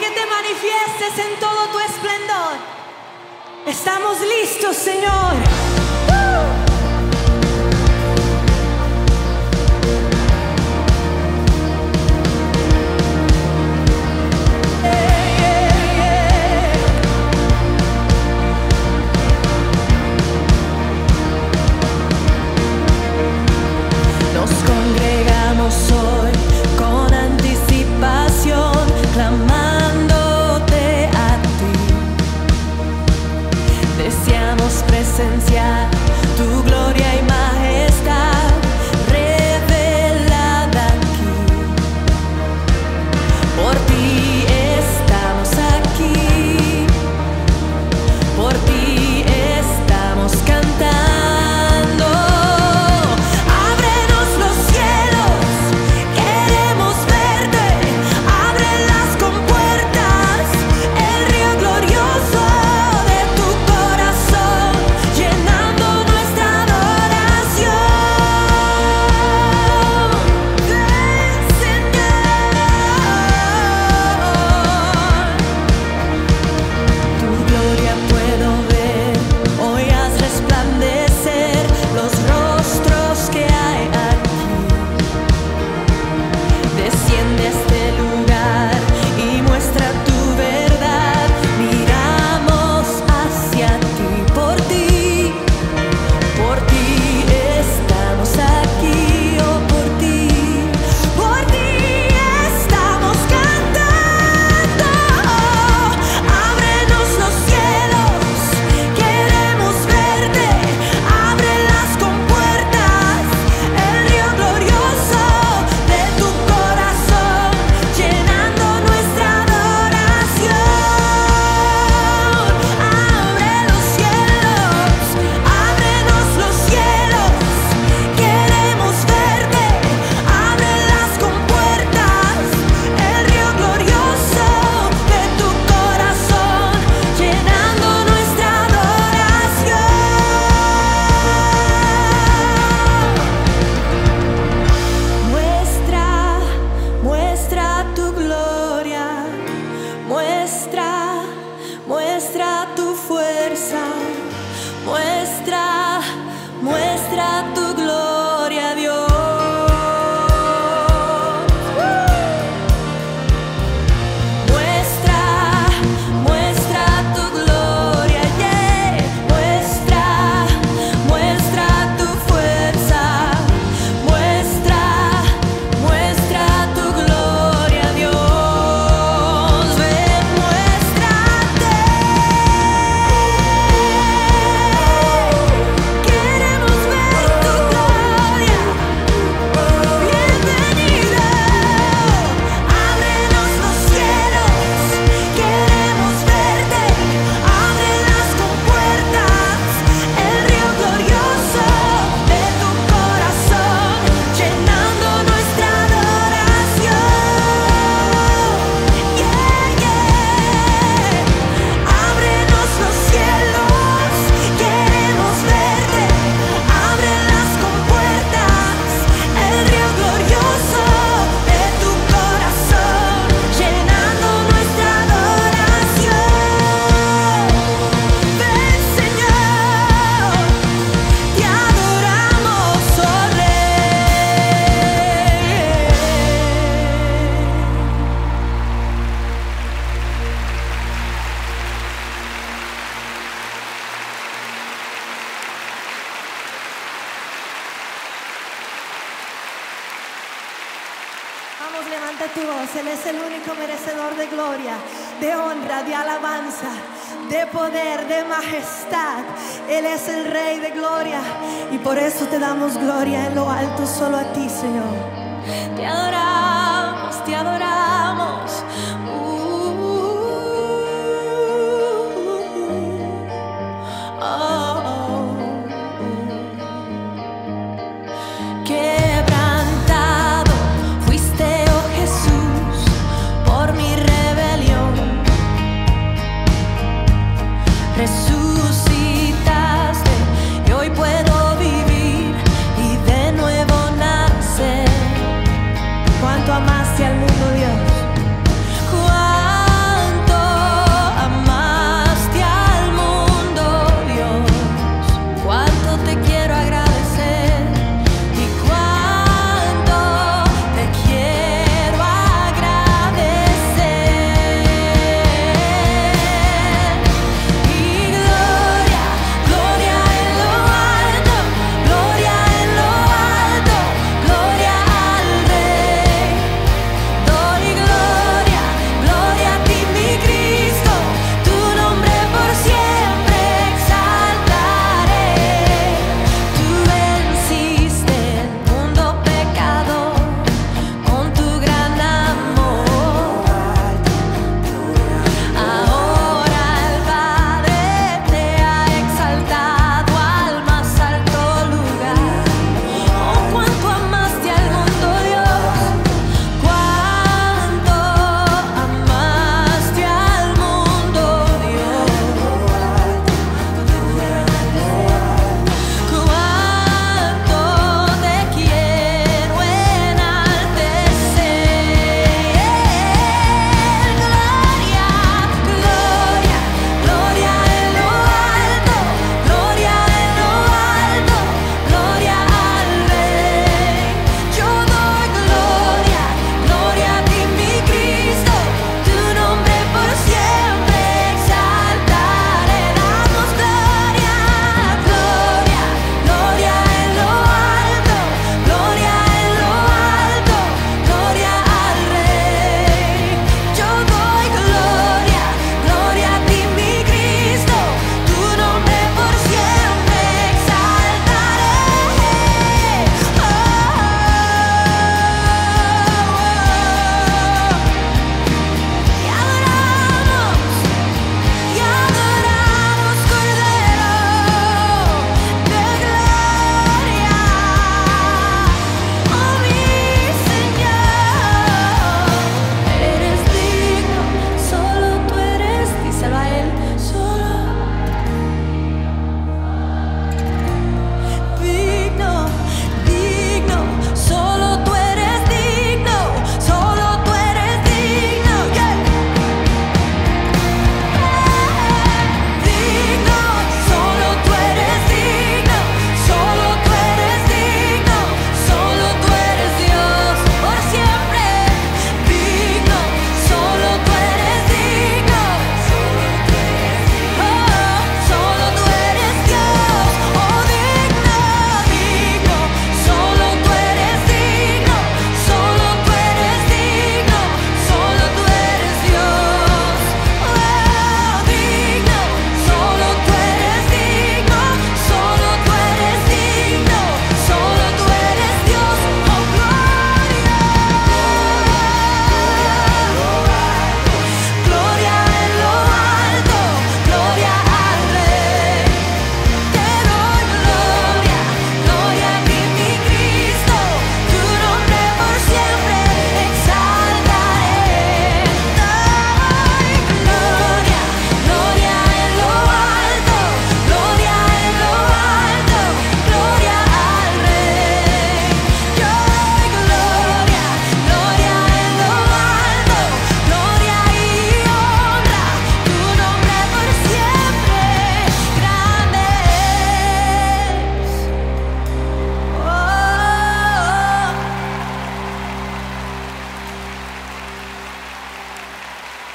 que te manifiestes en todo tu esplendor. Estamos listos, Señor. Nos congregamos hoy con anticipación, clamándote a ti. Deseamos presenciar tu gloria y majestad revelada aquí. Por ti estamos aquí, por ti estamos cantando. Muestra tu fuerza, muestra tu gloria, Dios. Muestra tu gloria, yeah. Muestra tu fuerza, muestra tu gloria, Dios. Vamos, levanta tu voz. Él es el único merecedor de gloria, de honra, de alabanza, de poder, de majestad. Él es el Rey de gloria y por eso te damos gloria en lo alto, solo a ti, Señor. Te adoramos, te adoramos. Quebrantado fuiste, oh Jesús, por mi rebelión. Resucitaste y hoy puedo vivir y de nuevo nacer. Cuánto amaste al mundo, Dios.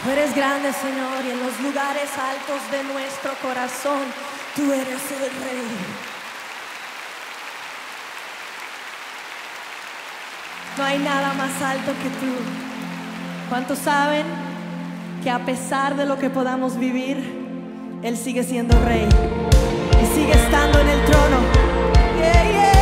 Tú eres grande, Señor, y en los lugares altos de nuestro corazón, tú eres el Rey. No hay nada más alto que tú. ¿Cuántos saben que a pesar de lo que podamos vivir, Él sigue siendo Rey y sigue estando en el trono? Yeah, yeah.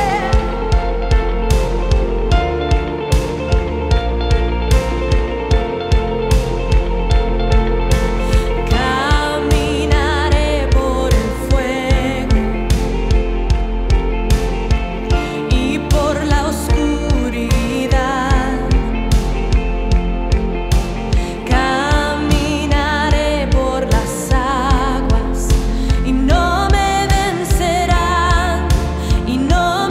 No me vencerán y no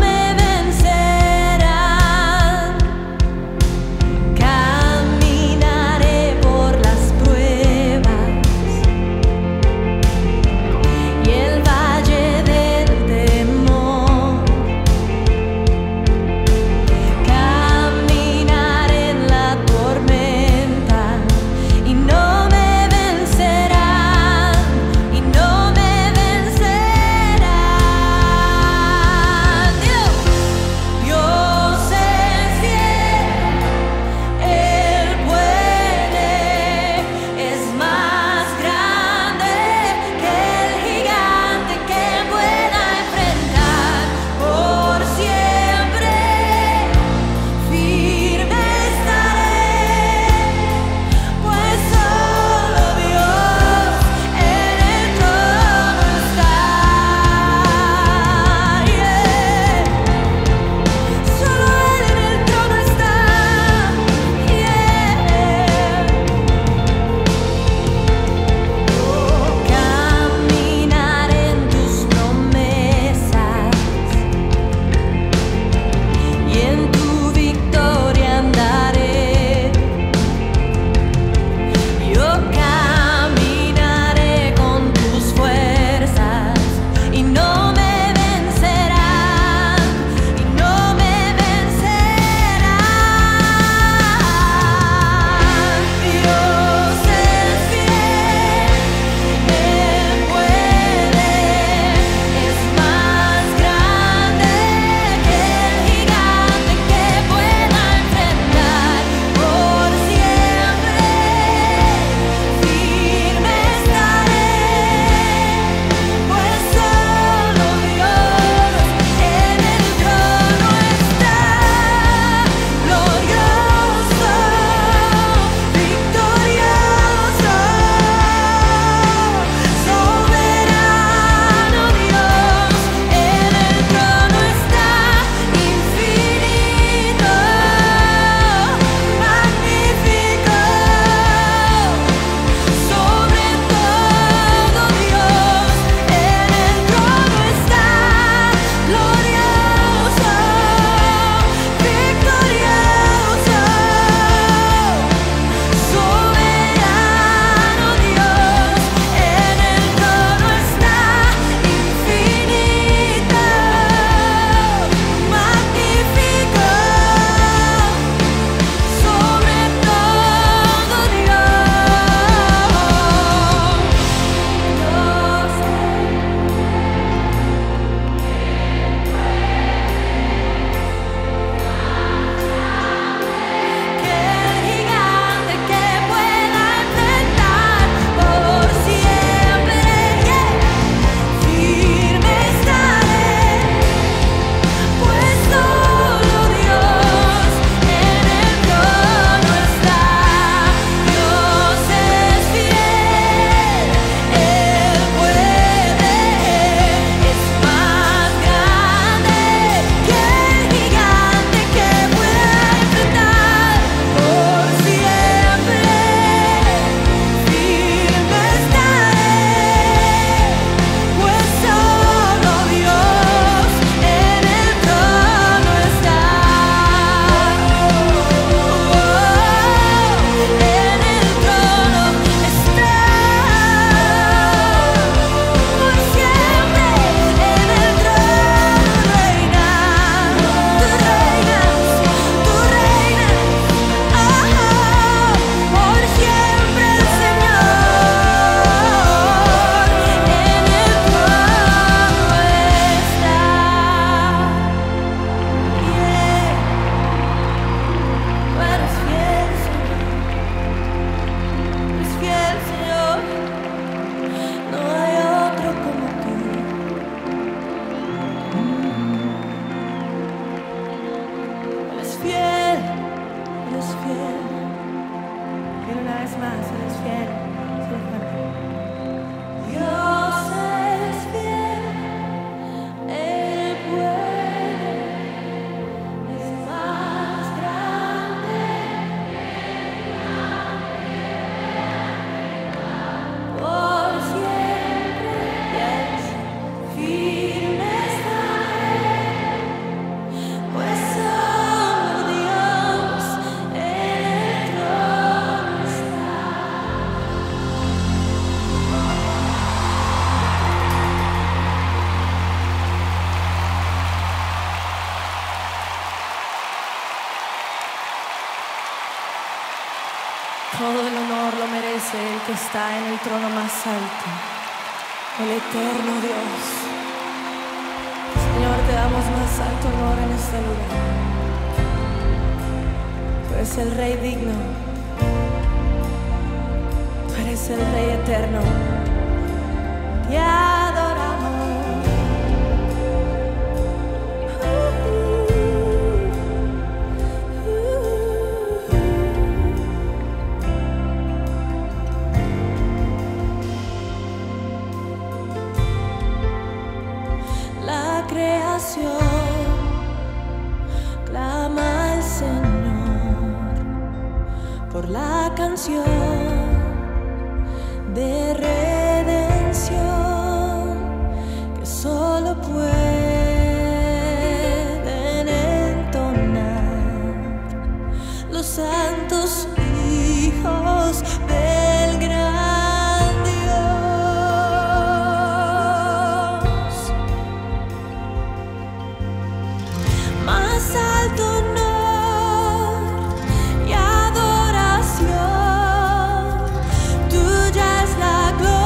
más, Él es fiel. Dios es fiel, Él puede, es más grande. Por siempre es firme estaré, pues solo Dios en el trono está. Todo el honor lo merece el que está en el trono más alto, el eterno Dios. Señor, te damos más alto honor en este lugar. Tú eres el Rey digno, tú eres el Rey eterno. Te adoramos. La creación clama al Señor por la canción de redención que solo pueden entonar los santos hijos del gran Dios. Más alto honor y adoración, tuya es la gloria.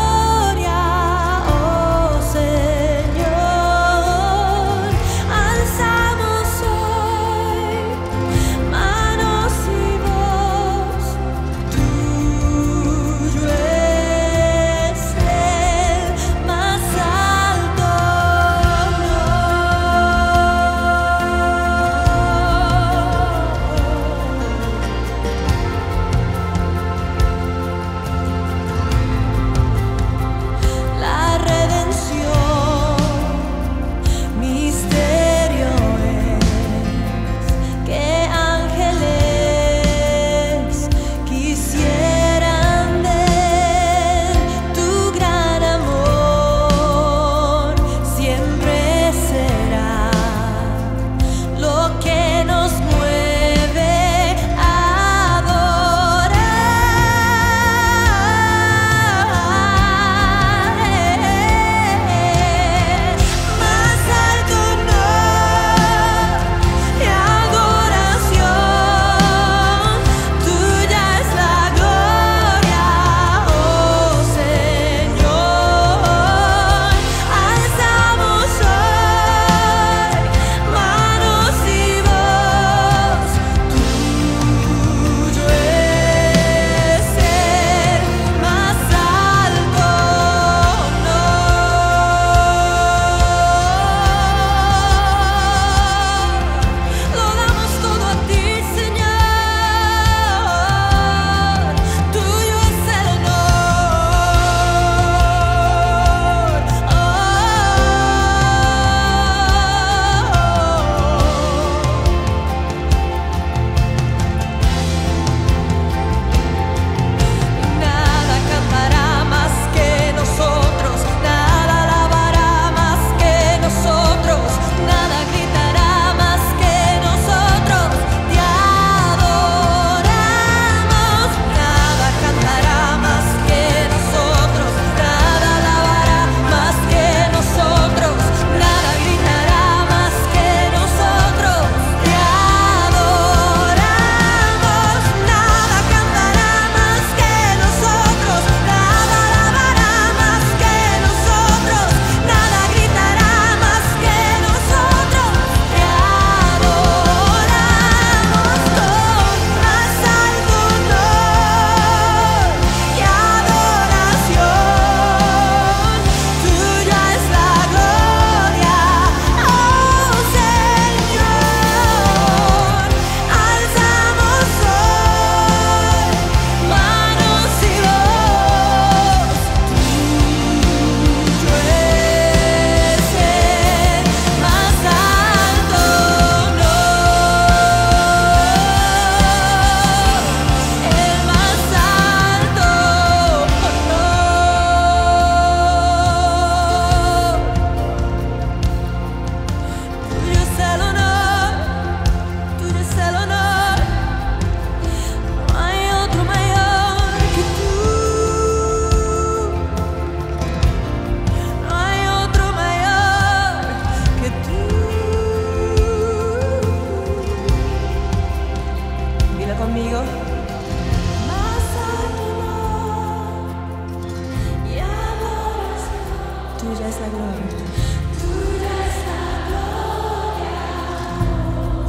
la gloria. Tuya es la gloria, oh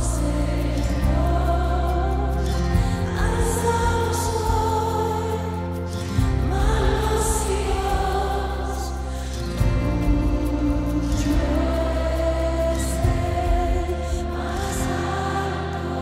Señor. Alzamos hoy manos y Dios. Tuyo es el más alto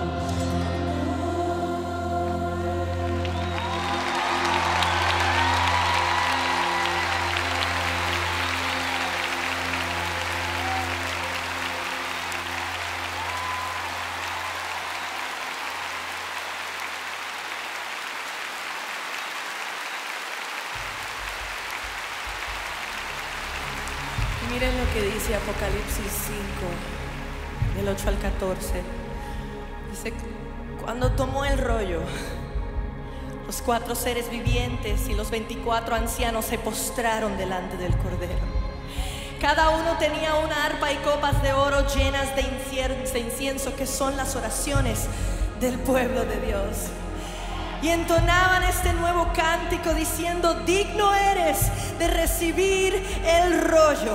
Miren lo que dice Apocalipsis 5, del 8 al 14. Dice, cuando tomó el rollo, los 4 seres vivientes y los 24 ancianos se postraron delante del Cordero. Cada uno tenía una arpa y copas de oro llenas de incienso, que son las oraciones del pueblo de Dios. Y entonaban este nuevo cántico diciendo, digno eres de recibir el rollo.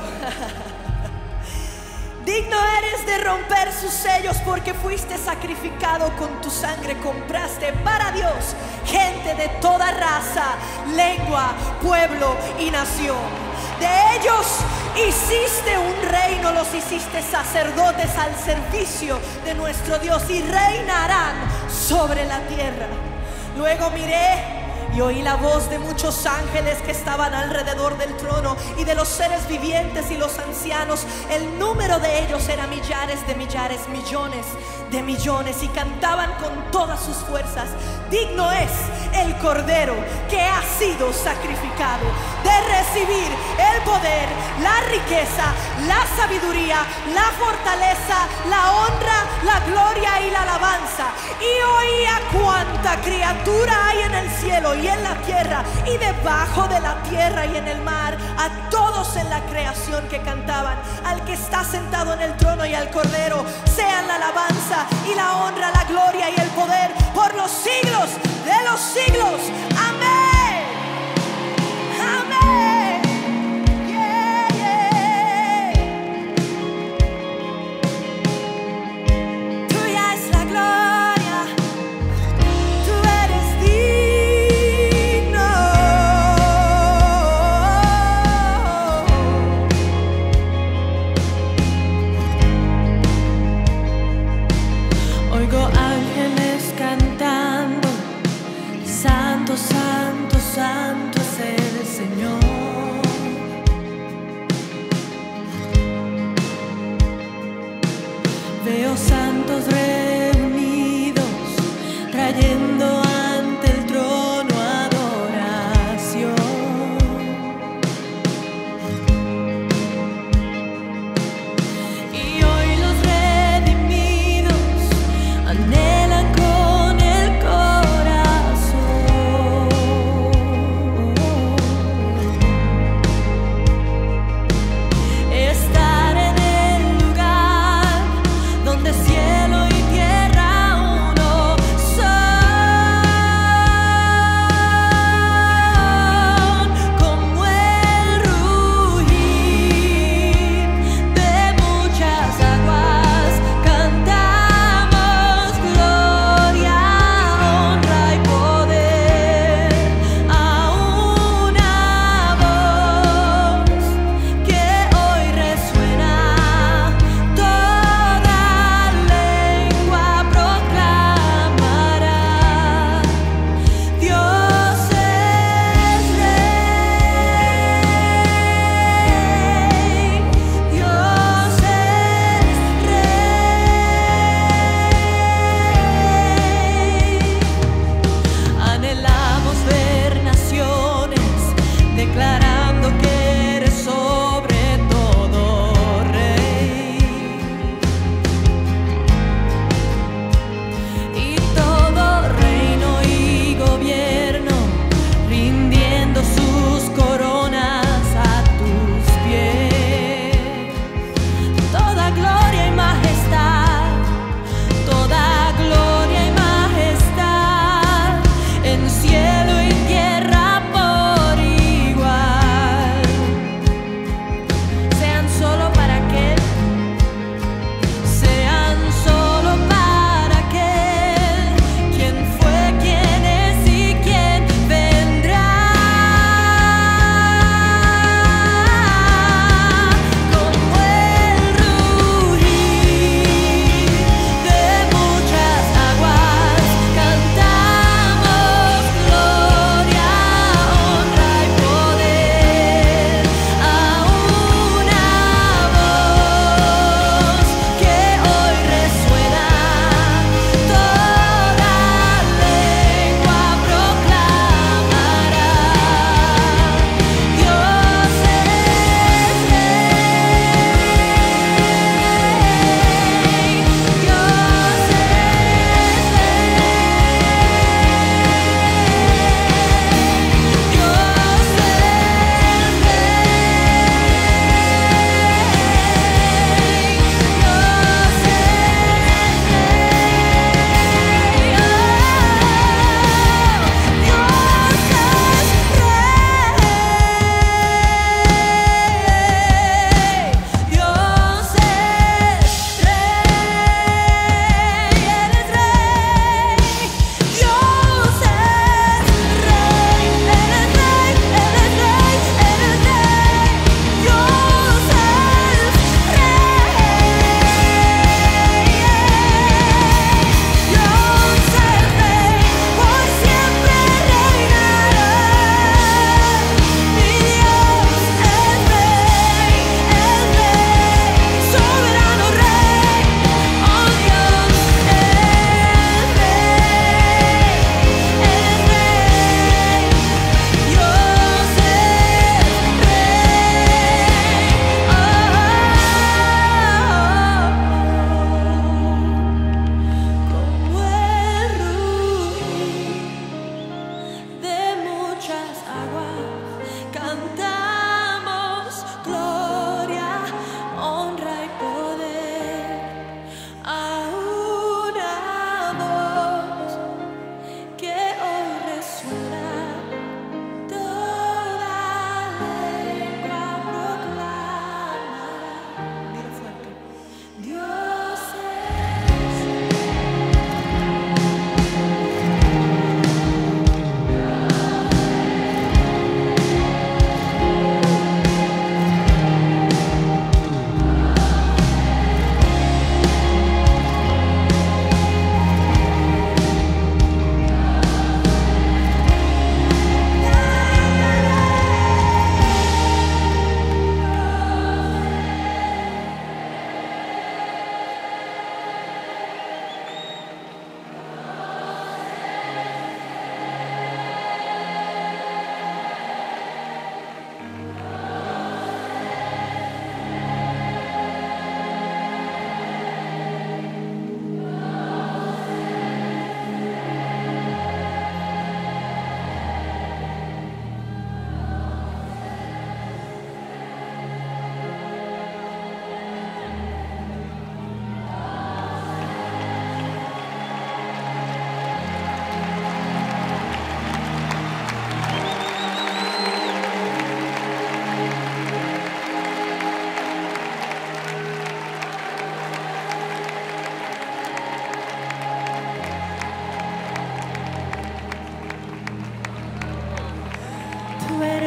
Digno eres de romper sus sellos, porque fuiste sacrificado con tu sangre. Compraste para Dios gente de toda raza, lengua, pueblo y nación. De ellos hiciste un reino, los hiciste sacerdotes al servicio de nuestro Dios, y reinarán sobre la tierra. Luego miré y oí la voz de muchos ángeles que estaban alrededor del trono y de los seres vivientes y los ancianos. El número de ellos era millares de millares, millones de millones, y cantaban con todas sus fuerzas, digno es el Cordero que ha sido sacrificado de recibir el poder, la riqueza, la sabiduría, la fortaleza, la honra, la gloria y la alabanza. Y oía cuánta criatura hay en el cielo y en la tierra y debajo de la tierra y en el mar, a todos en la creación que cantaban, al que está sentado en el trono y al Cordero, sean la alabanza y la honra, la gloria y el poder por los siglos de los siglos. Amén. Amén. Yeah, yeah. Tuya es la gloria, tú eres digno. Oigo ángeles cantando, santo, santo, santo es el Señor. Veo santos reunidos, trayendo ante el trono adoración. Y hoy los redimidos anhelan con el corazón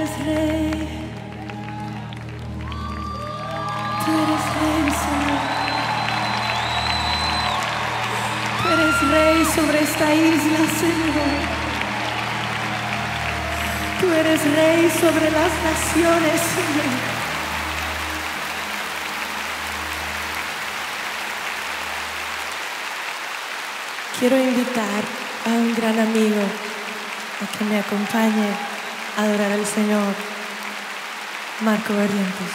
eres rey. Tú eres rey, Señor. Tú eres rey sobre esta isla, Señor. Tú eres rey sobre las naciones, Señor. Quiero invitar a un gran amigo a que me acompañe a adorar al Señor, Marco Barrientos.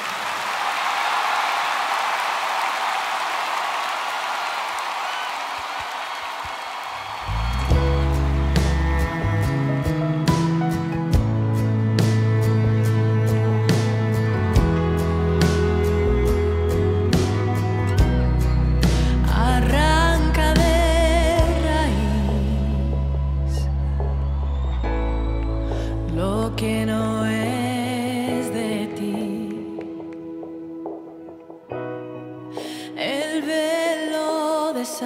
Que no es de ti, el velo deshaz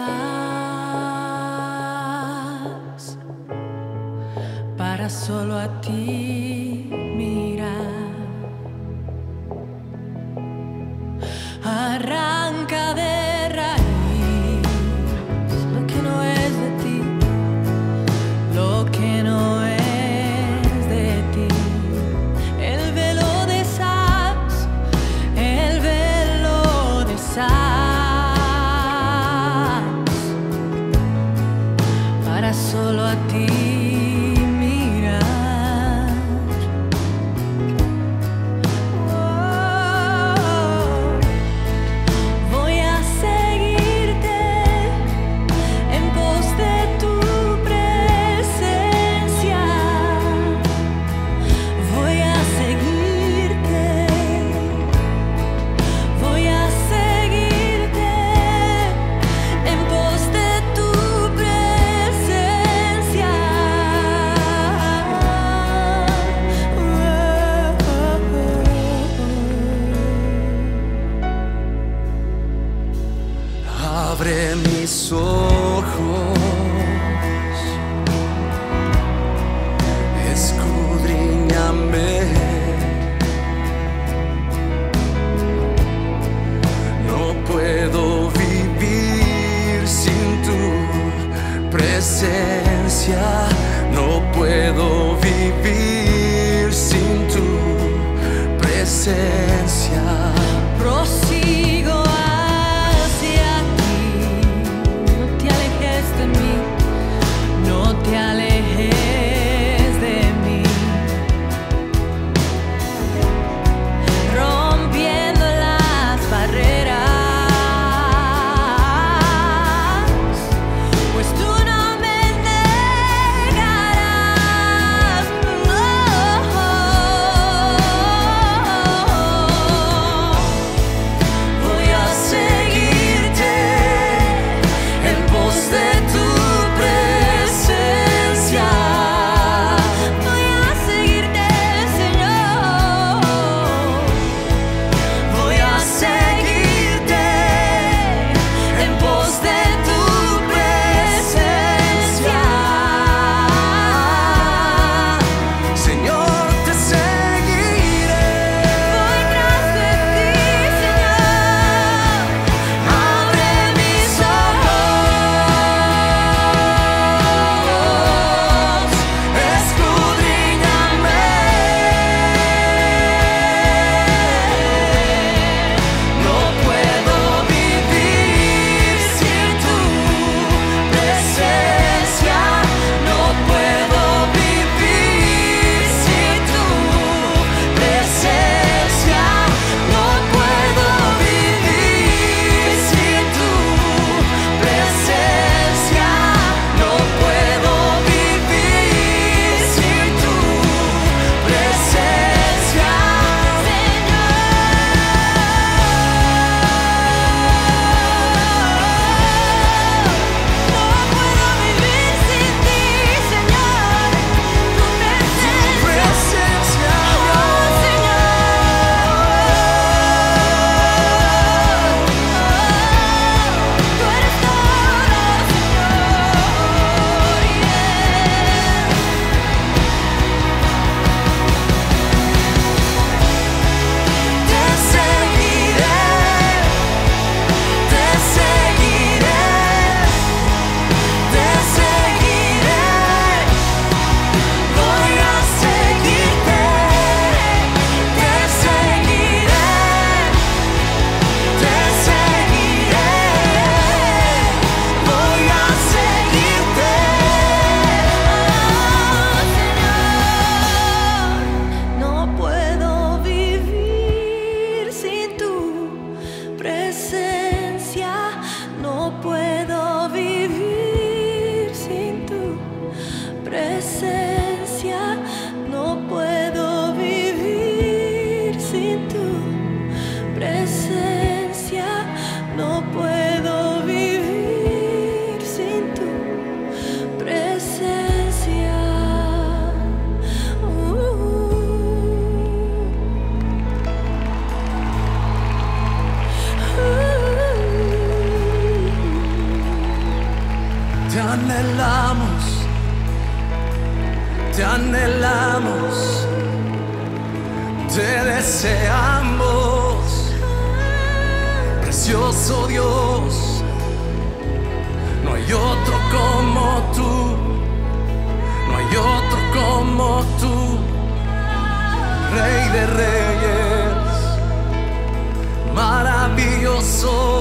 para solo a ti mirar. Arranca de raíz lo que no es de ti, lo que no es. Para solo a ti mirar. Voy a seguirte en pos de tu presencia. Voy a seguirte. Voy a seguirte en pos de tu presencia. Abre mis ojos, escudriñame. No puedo vivir sin tu presencia. No puedo vivir sin tu presencia. Prosigo hacia ti, no te alejes de mí, no te alejes de mí. Rompiendo las barreras, pues tú no me negarás. anhelamos, te deseamos, precioso Dios. No hay otro como tú, no hay otro como tú, Rey de Reyes, maravilloso.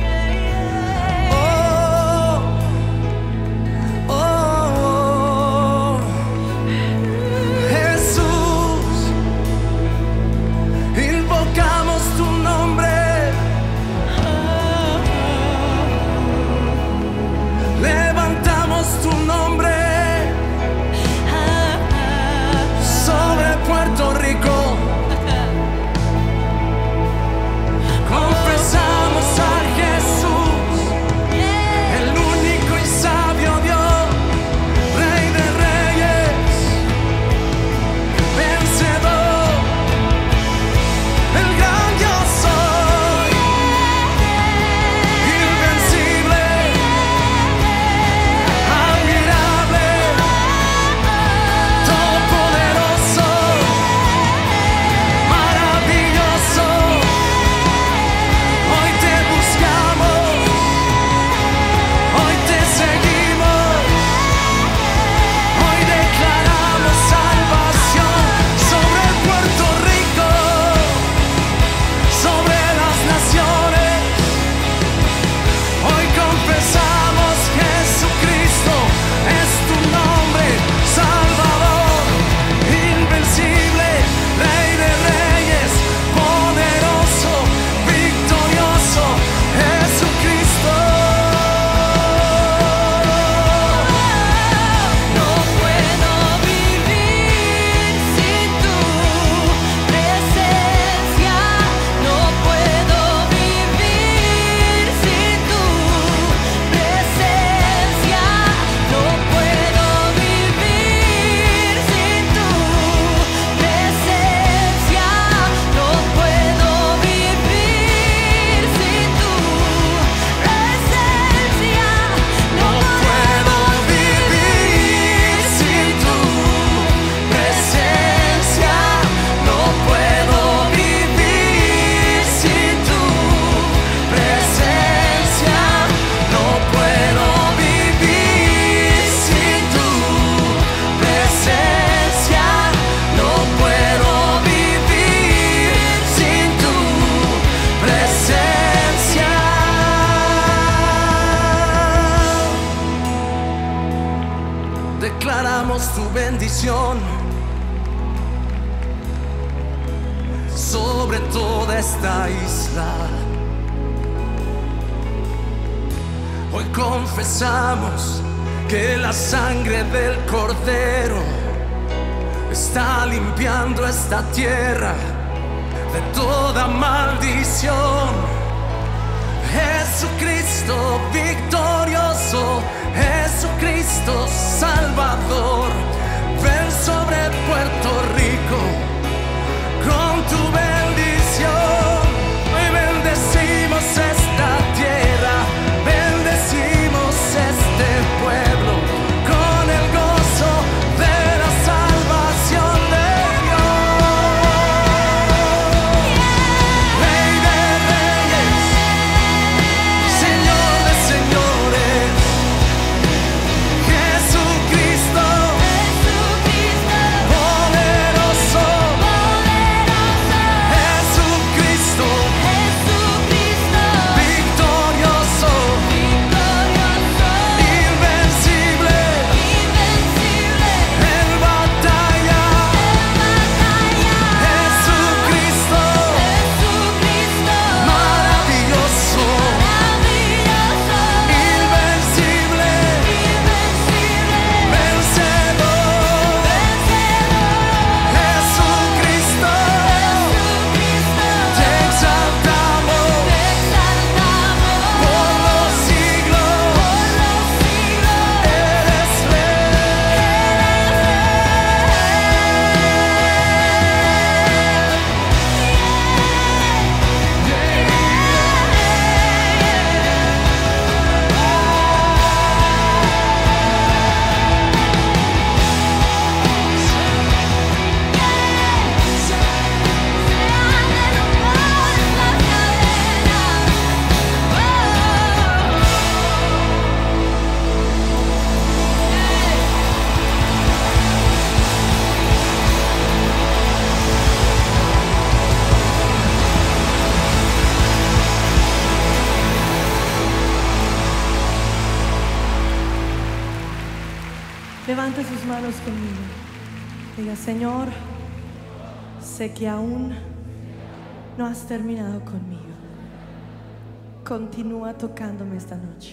Declaramos tu bendición sobre toda esta isla. Hoy confesamos que la sangre del Cordero está limpiando esta tierra de toda maldición. Jesucristo victorioso, Jesucristo Salvador, ven sobre Puerto Rico con tu bendición. Hoy bendecimos esta tierra, bendecimos este pueblo con el gozo de la salvación de Dios. Rey de Reyes, Señor de Señores, Jesucristo manos conmigo. Diga, Señor, sé que aún no has terminado conmigo. Continúa tocándome esta noche.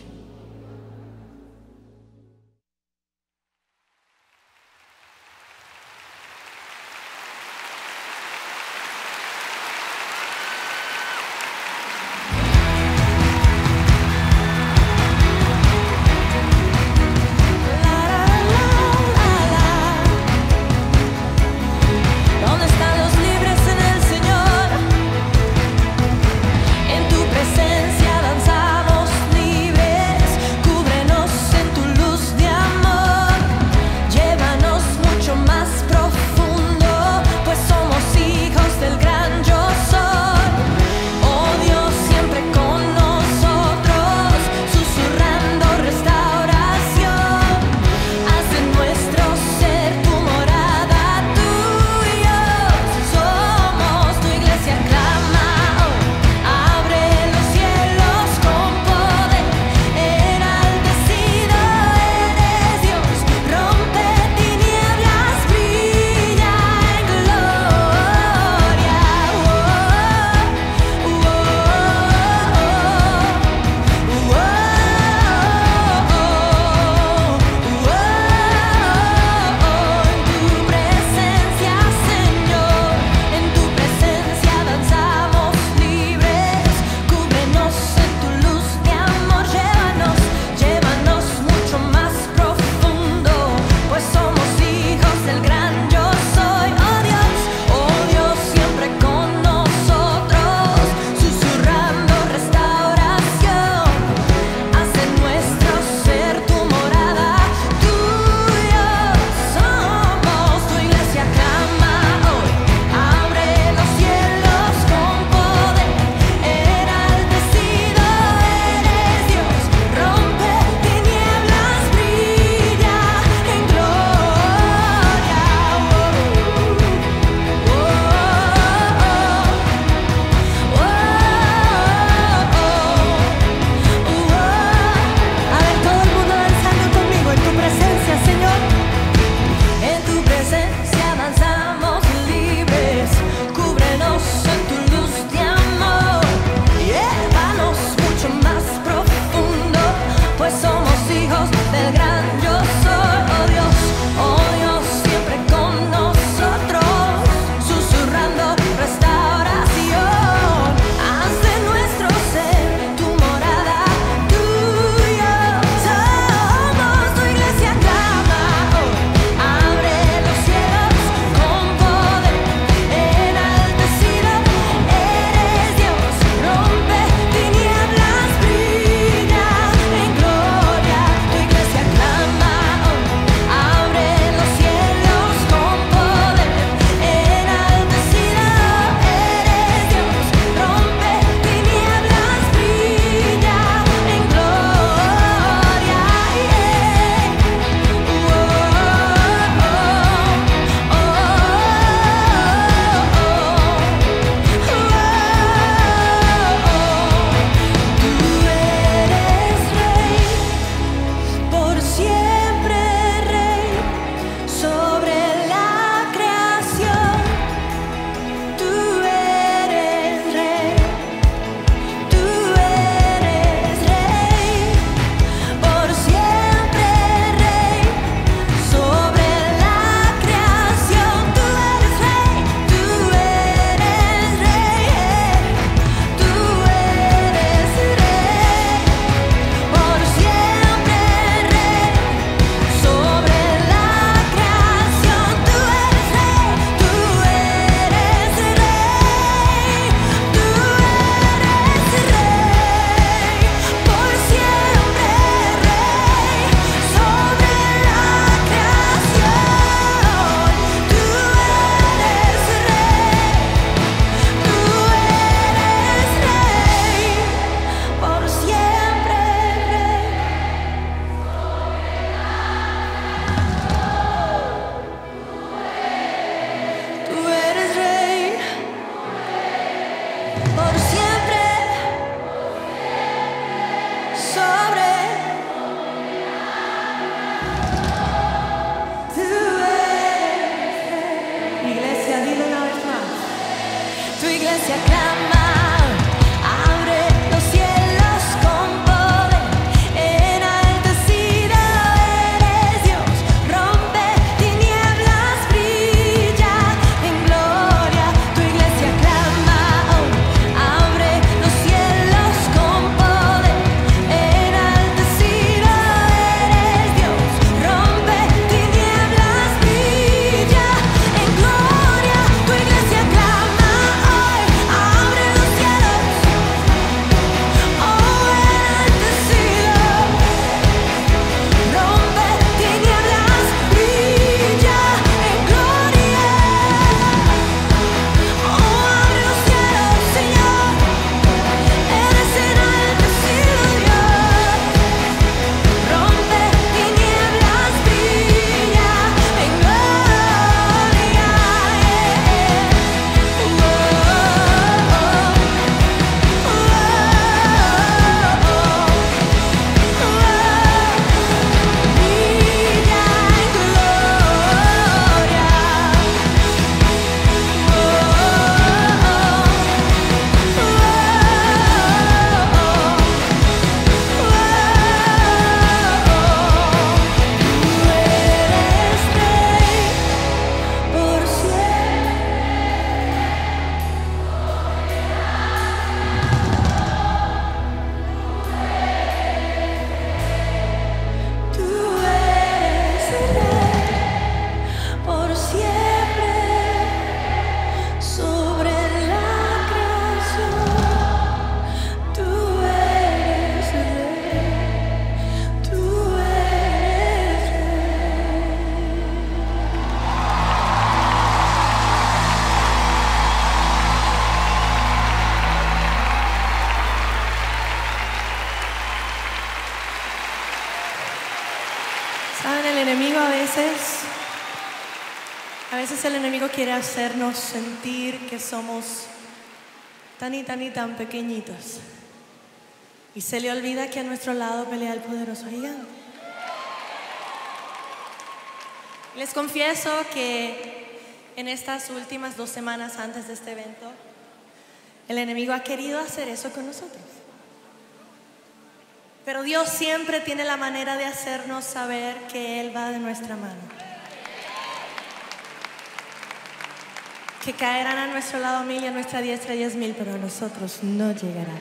¿Dónde están los libres en el Señor? En tu presencia danzamos libres. iglesia clama, abre los cielos con poder, enaltecido eres Dios, rompe tinieblas, brilla en gloria. Tu iglesia clama, abre los cielos con poder, enaltecido eres Dios, rompe tinieblas, brilla en gloria. Tu iglesia clama hoy, abre los cielos, enaltecido, rompe tinieblas, brilla en gloria. Abre los cielos, Señor, eres enaltecido Dios, rompe tinieblas, brilla en gloria. Por siempre sobre la creación, tú eres rey, tú eres ¿Saben? El enemigo a veces el enemigo quiere hacernos sentir que somos tan pequeñitos. Y se le olvida que a nuestro lado pelea el poderoso gigante. Les confieso que en estas últimas 2 semanas antes de este evento, el enemigo ha querido hacer eso con nosotros. Pero Dios siempre tiene la manera de hacernos saber que Él va de nuestra mano. Que caerán a nuestro lado 1000 y a nuestra diestra 10,000, pero a nosotros no llegarán.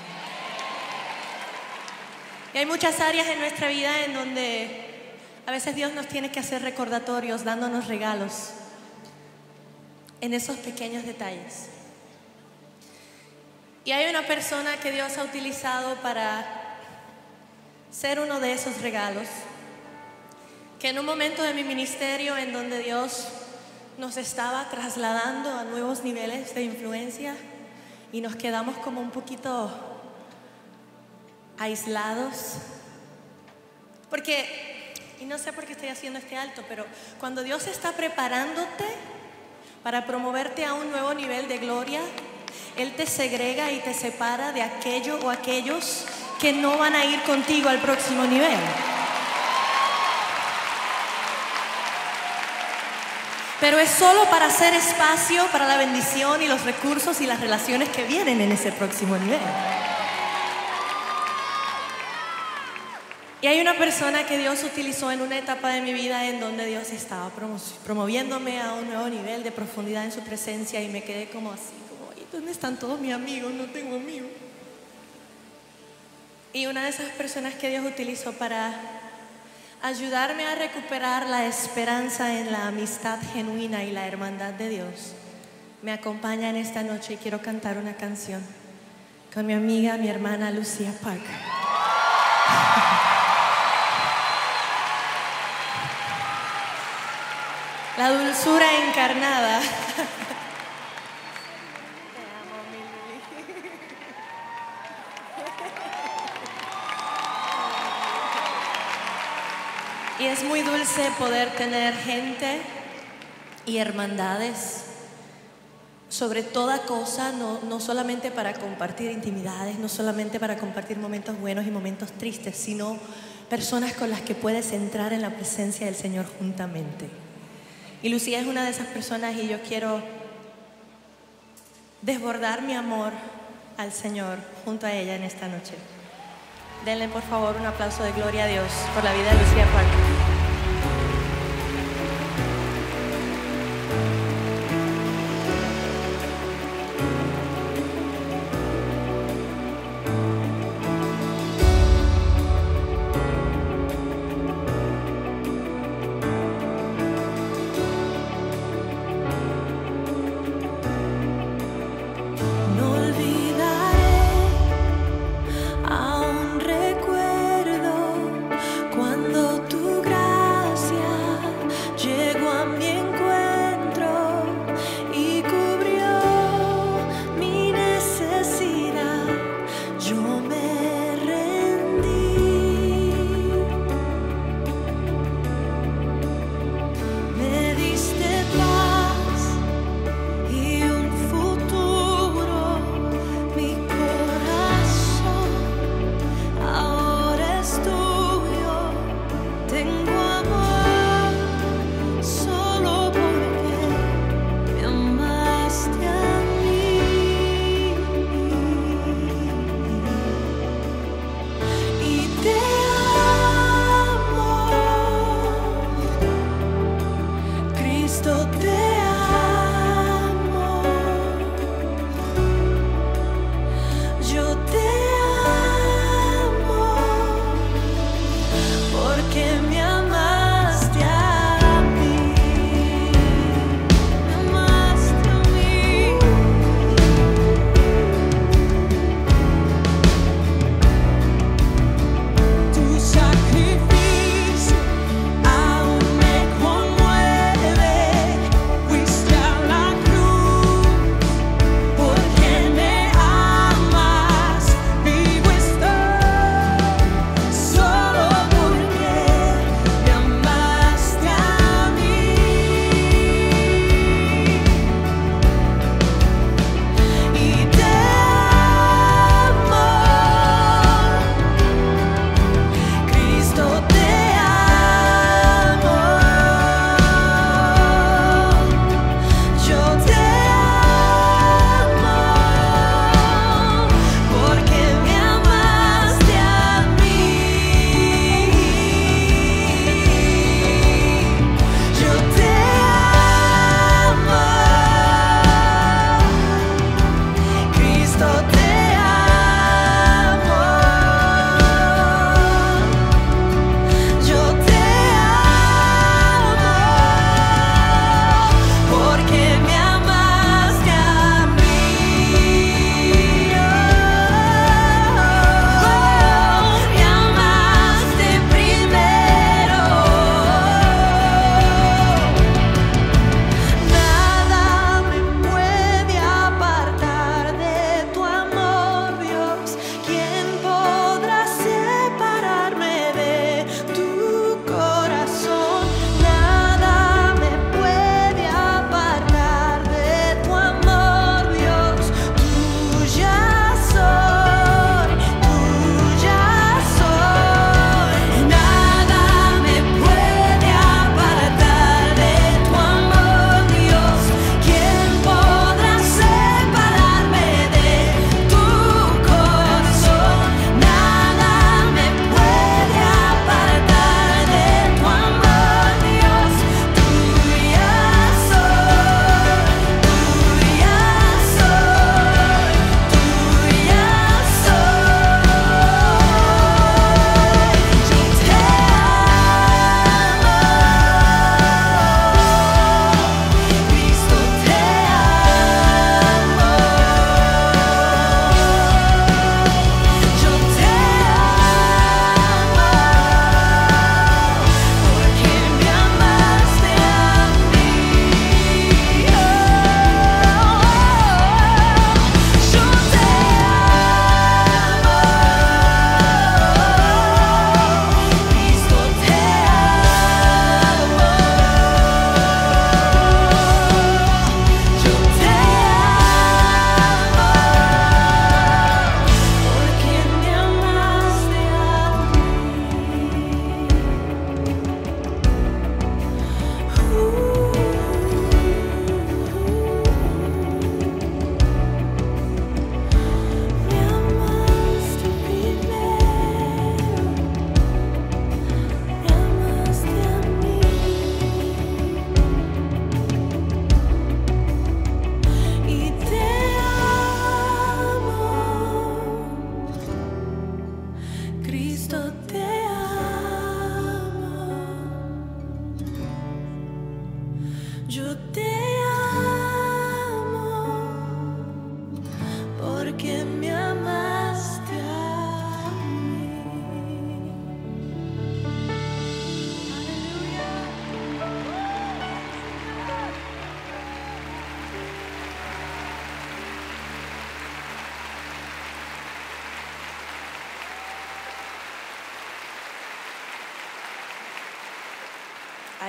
Y hay muchas áreas en nuestra vida en donde a veces Dios nos tiene que hacer recordatorios, dándonos regalos en esos pequeños detalles. Y hay una persona que Dios ha utilizado para ser uno de esos regalos, que en un momento de mi ministerio en donde Dios nos estaba trasladando a nuevos niveles de influencia y nos quedamos como un poquito aislados, porque, y no sé por qué estoy haciendo este alto, pero cuando Dios está preparándote para promoverte a un nuevo nivel de gloria, Él te segrega y te separa de aquello o aquellos que no van a ir contigo al próximo nivel. Pero es solo para hacer espacio para la bendición y los recursos y las relaciones que vienen en ese próximo nivel. Y hay una persona que Dios utilizó en una etapa de mi vida en donde Dios estaba promoviéndome a un nuevo nivel de profundidad en su presencia, y me quedé como así, como, ¿y dónde están todos mis amigos? No tengo amigos. Y una de esas personas que Dios utilizó para ayudarme a recuperar la esperanza en la amistad genuina y la hermandad de Dios, me acompaña en esta noche, y quiero cantar una canción con mi amiga, mi hermana Lucía Parker. La dulzura encarnada. Y es muy dulce poder tener gente y hermandades sobre toda cosa, no solamente para compartir intimidades, no solamente para compartir momentos buenos y momentos tristes, sino personas con las que puedes entrar en la presencia del Señor juntamente. Y Lucía es una de esas personas, y yo quiero desbordar mi amor al Señor junto a ella en esta noche. Denle por favor un aplauso de gloria a Dios por la vida de Lucía Parker. No olvidaré, aún recuerdo cuando tu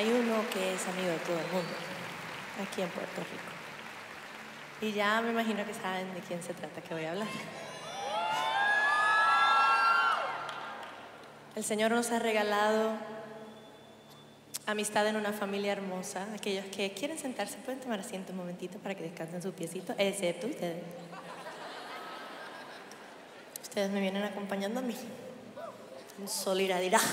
hay uno que es amigo de todo el mundo, aquí en Puerto Rico. Y ya me imagino que saben de quién se trata que voy a hablar. El Señor nos ha regalado amistad en una familia hermosa. Aquellos que quieren sentarse pueden tomar asiento un momentito para que descansen sus piecitos, excepto ustedes. Ustedes me vienen acompañando a mí. En solidaridad.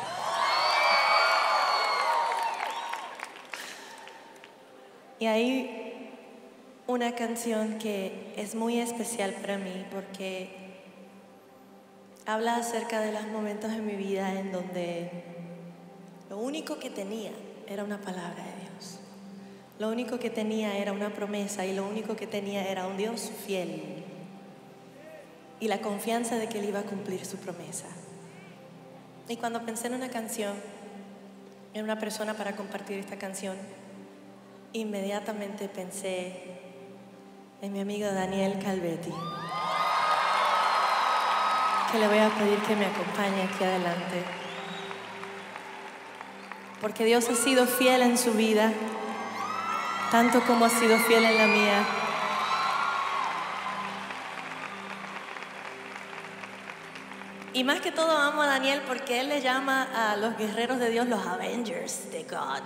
Y hay una canción que es muy especial para mí porque habla acerca de los momentos en mi vida en donde lo único que tenía era una palabra de Dios. Lo único que tenía era una promesa y lo único que tenía era un Dios fiel y la confianza de que Él iba a cumplir su promesa. Y cuando pensé en una canción, en una persona para compartir esta canción, inmediatamente pensé en mi amigo Daniel Calvetti, que le voy a pedir que me acompañe aquí adelante. Porque Dios ha sido fiel en su vida, tanto como ha sido fiel en la mía. Y más que todo amo a Daniel porque él le llama a los guerreros de Dios los Avengers de God.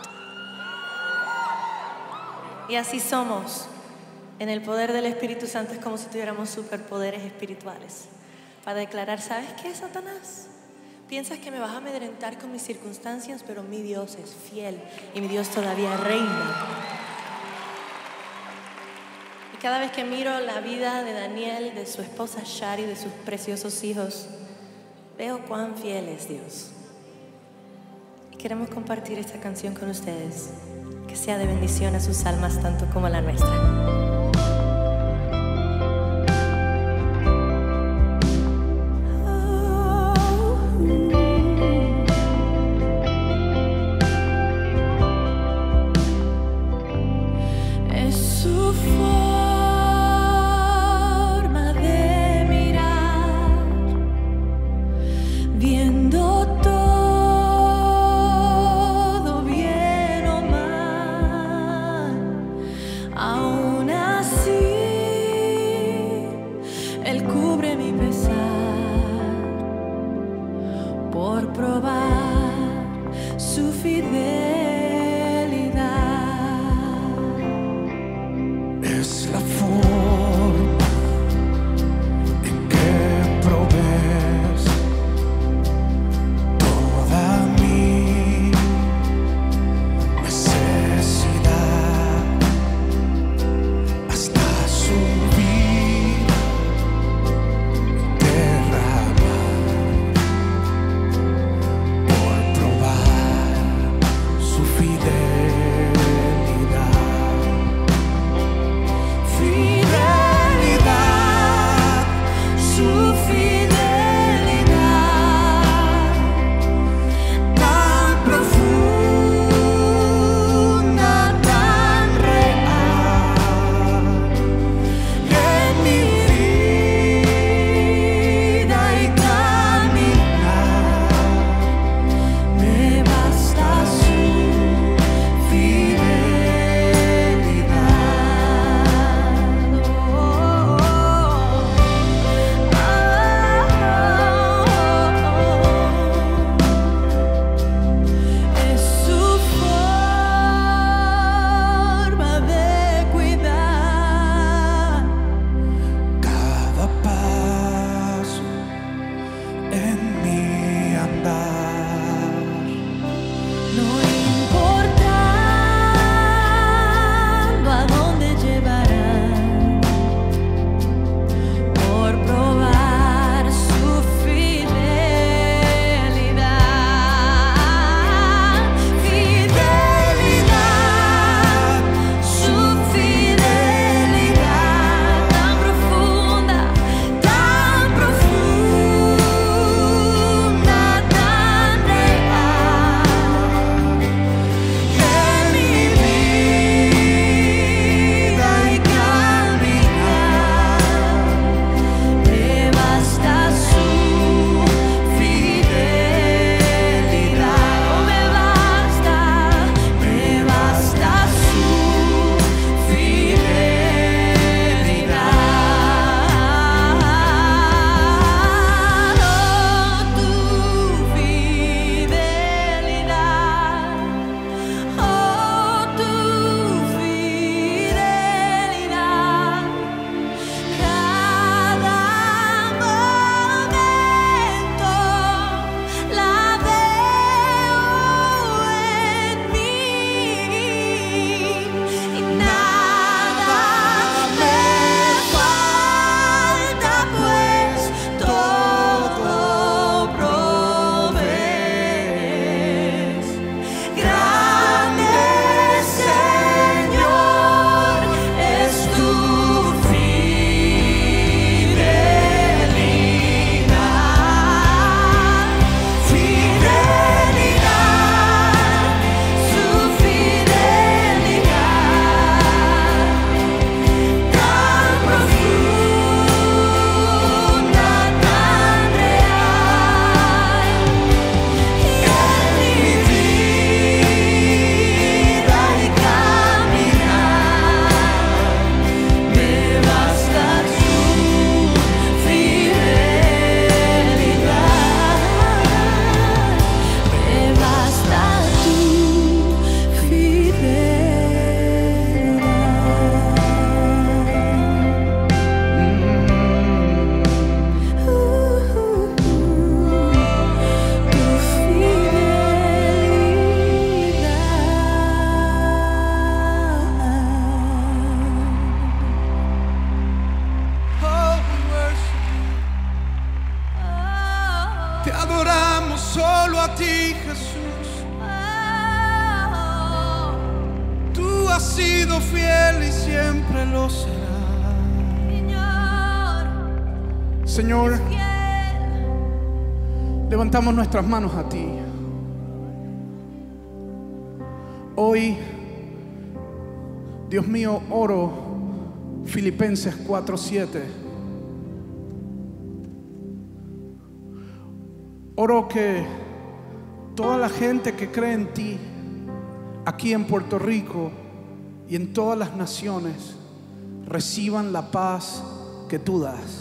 Y así somos. En el poder del Espíritu Santo es como si tuviéramos superpoderes espirituales para declarar, ¿sabes qué, Satanás? Piensas que me vas a amedrentar con mis circunstancias, pero mi Dios es fiel y mi Dios todavía reina. Y cada vez que miro la vida de Daniel, de su esposa Shari, de sus preciosos hijos, veo cuán fiel es Dios. Y queremos compartir esta canción con ustedes, que sea de bendición a sus almas tanto como a la nuestra. ti, Jesús. Tú has sido fiel y siempre lo serás. Señor, levantamos nuestras manos a ti. Hoy, Dios mío, oro Filipenses 4:7. Oro que toda la gente que cree en ti, aquí en Puerto Rico y en todas las naciones, reciban la paz que tú das.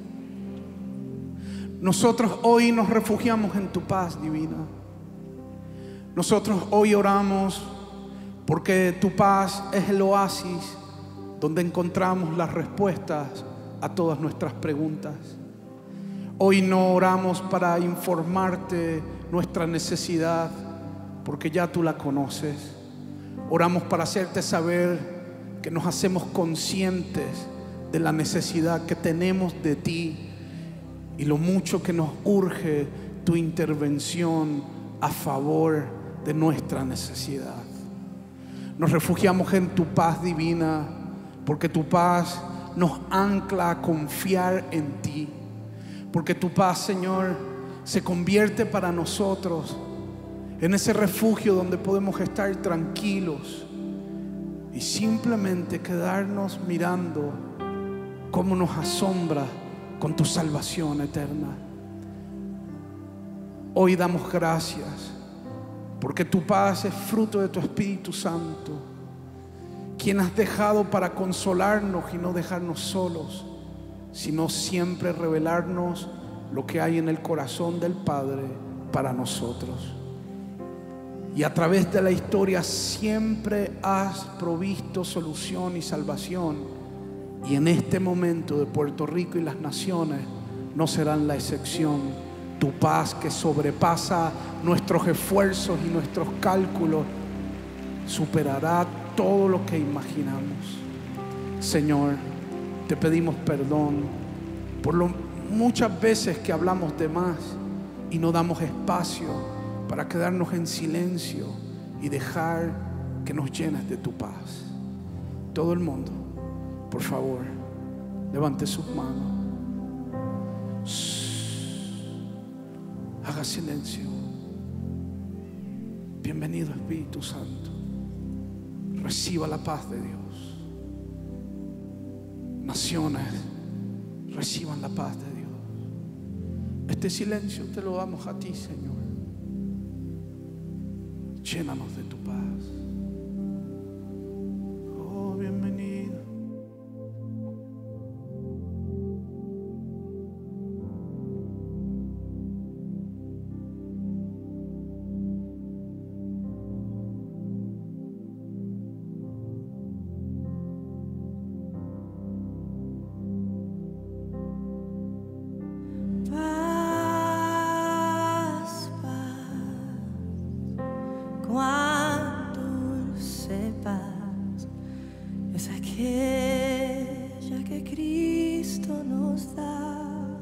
Nosotros hoy nos refugiamos en tu paz divina. Nosotros hoy oramos porque tu paz es el oasis donde encontramos las respuestas a todas nuestras preguntas. Hoy no oramos para informarte nuestra necesidad, porque ya tú la conoces. Oramos para hacerte saber que nos hacemos conscientes de la necesidad que tenemos de ti y lo mucho que nos urge tu intervención a favor de nuestra necesidad. Nos refugiamos en tu paz divina, porque tu paz nos ancla a confiar en ti. Porque tu paz, Señor, se convierte para nosotros en ese refugio donde podemos estar tranquilos y simplemente quedarnos mirando cómo nos asombra con tu salvación eterna. Hoy damos gracias porque tu paz es fruto de tu Espíritu Santo, quien has dejado para consolarnos y no dejarnos solos, sino siempre revelarnos lo que hay en el corazón del Padre para nosotros. Y a través de la historia siempre has provisto solución y salvación. Y en este momento de Puerto Rico y las naciones no serán la excepción. Tu paz, que sobrepasa nuestros esfuerzos y nuestros cálculos, superará todo lo que imaginamos. Señor, te pedimos perdón por lo muchas veces que hablamos de más y no damos espacio para quedarnos en silencio y dejar que nos llenes de tu paz. Todo el mundo, por favor, levante sus manos. Haga silencio. Bienvenido, Espíritu Santo. Reciba la paz de Dios. Naciones, reciban la paz de Dios. Este silencio te lo damos a ti, Señor. Llénanos de tu paz. Oh, bienvenido. Cuán dulce paz es aquella que Cristo nos da.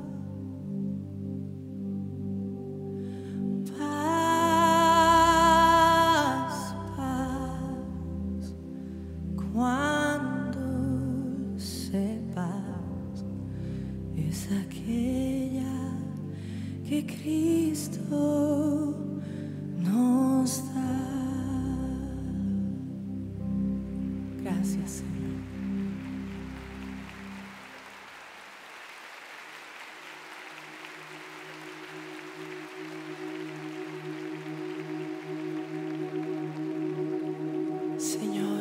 Paz, paz, cuán dulce paz es aquella que Cristo nos da. Gracias, Señor. Señor,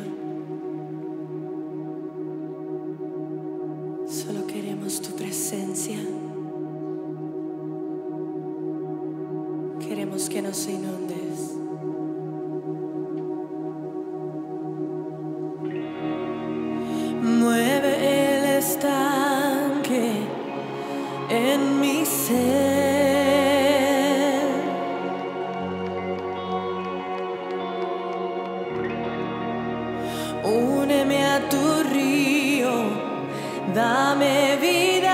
solo queremos tu presencia. Queremos que nos inundes. Mueve el estanque en mi ser. Úneme a tu río, dame vida.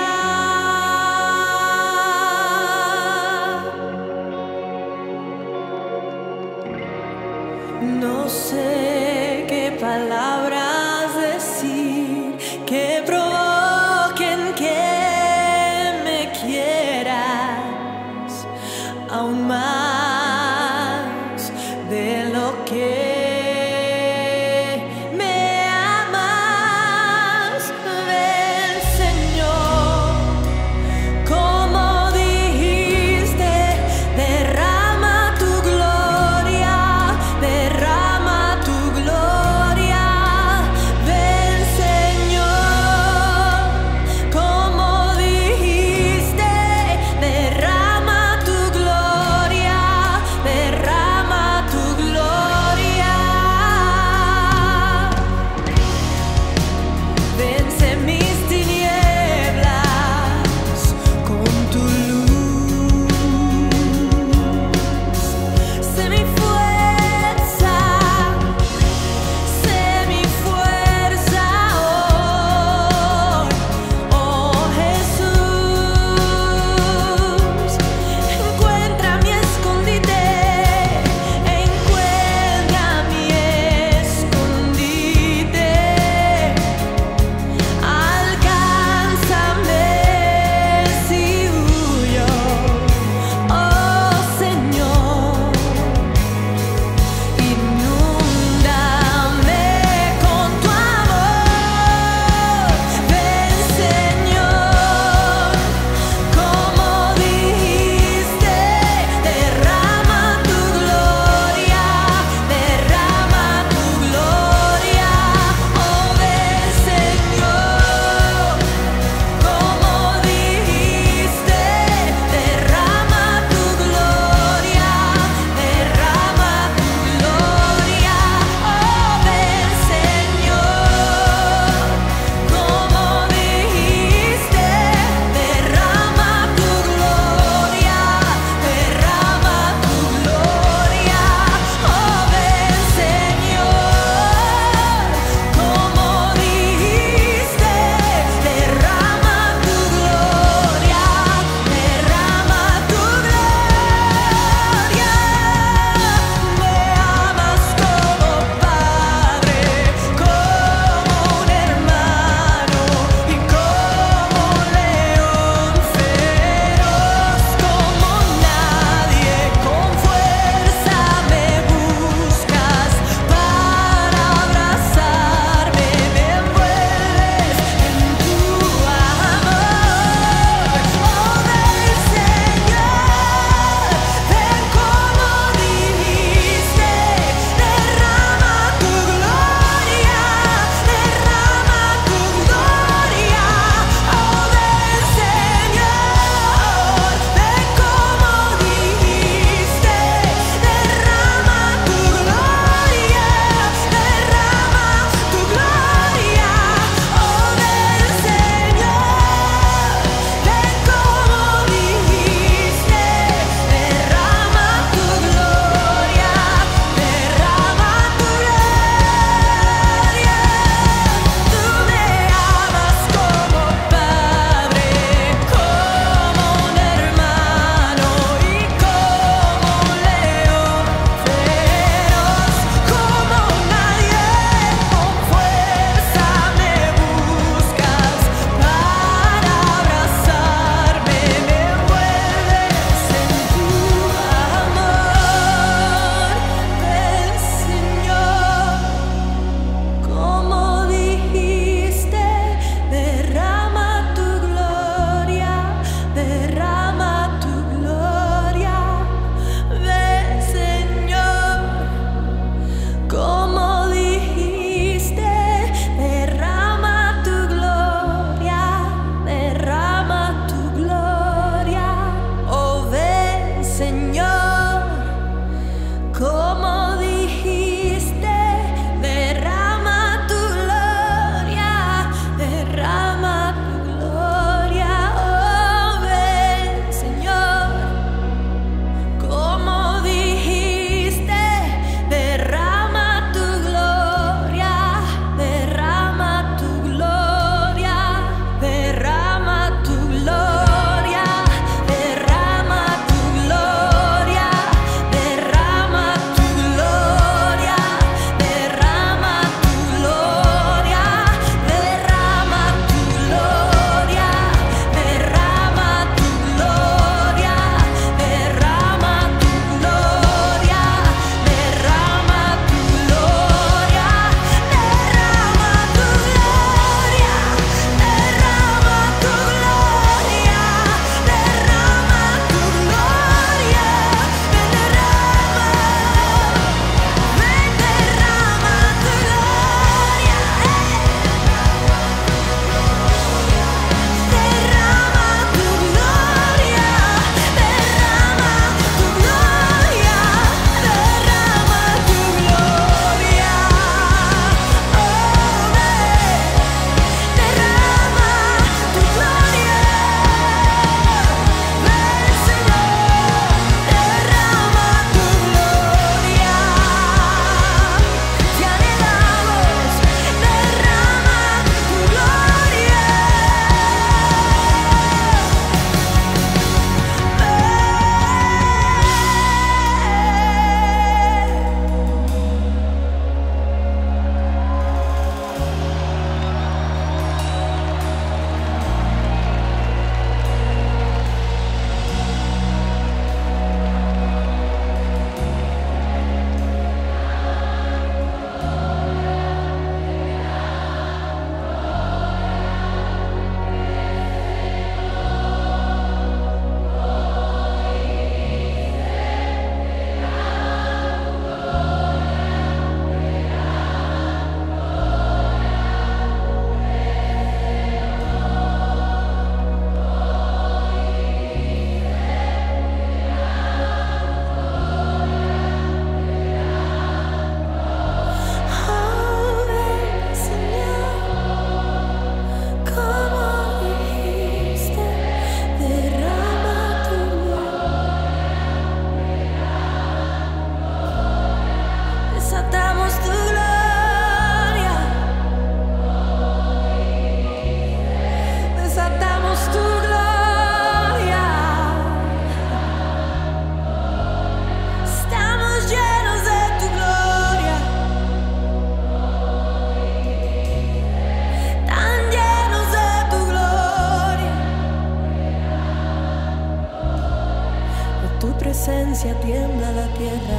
presencia tiembla la tierra.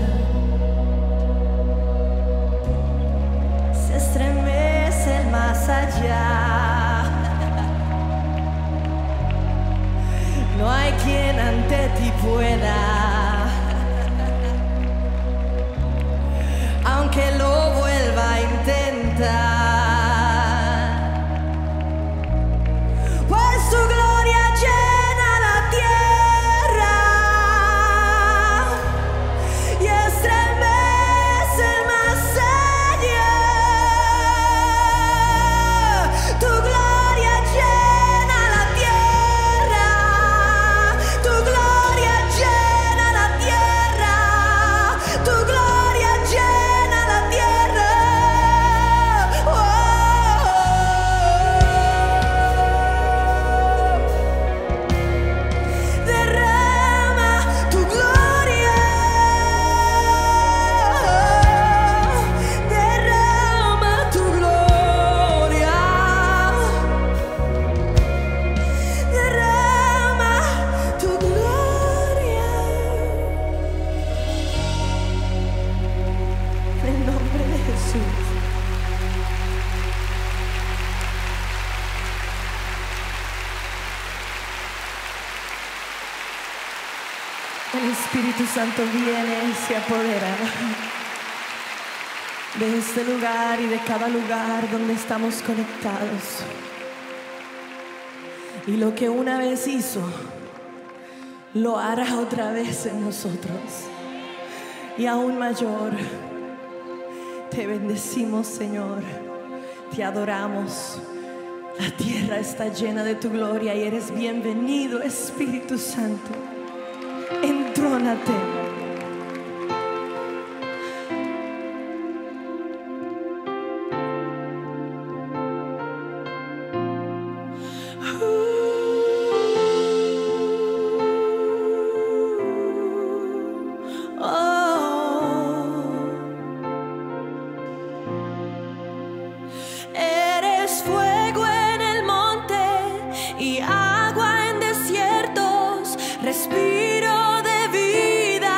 Se estremece el más allá. No hay quien ante ti pueda, aunque lo vuelva a intentar. Pues tu gloria llena la tierra y estremece el más allá. Tu gloria llena la tierra, tu gloria llena la tierra, tu gloria llena la tierra. Oh, oh, oh. Derrama tu gloria, derrama tu gloria, derrama tu gloria. En el nombre de Jesús. El Espíritu Santo viene y se apodera de este lugar y de cada lugar donde estamos conectados. Y lo que una vez hizo, lo hará otra vez en nosotros. Y aún mayor. Te bendecimos, Señor. Te adoramos. La tierra está llena de tu gloria y eres bienvenido, Espíritu Santo. Entrónate. Eres fuego en el monte y agua en desiertos, respiro de vida.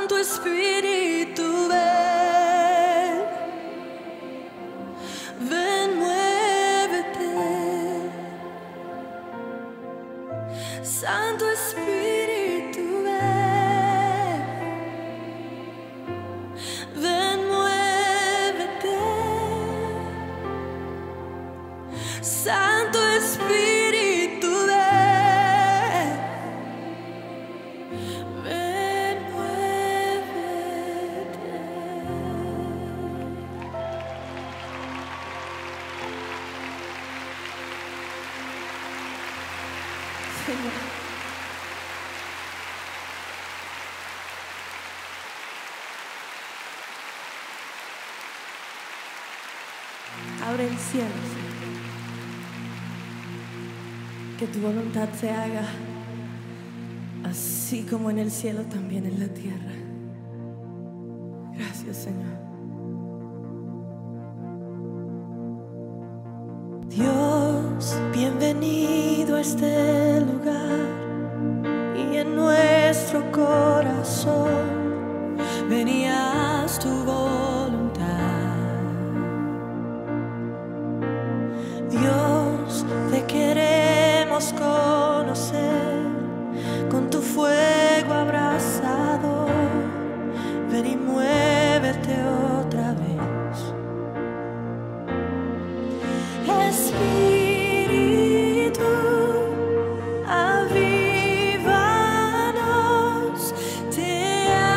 Santo Espíritu, ven, ven, muévete. Santo Espíritu, ven, ven, muévete. Santo Espíritu, ven, ven, muévete. Señor. Abre el cielo, Señor. Que tu voluntad se haga así como en el cielo, también en la tierra. Gracias, Señor. Dios, bienvenido a este lugar y en nuestro corazón. Venías tu voluntad. Dios, te queremos conocer con tu fuego abrasador. Ven y muévete otra vez. Espíritu, avívanos, te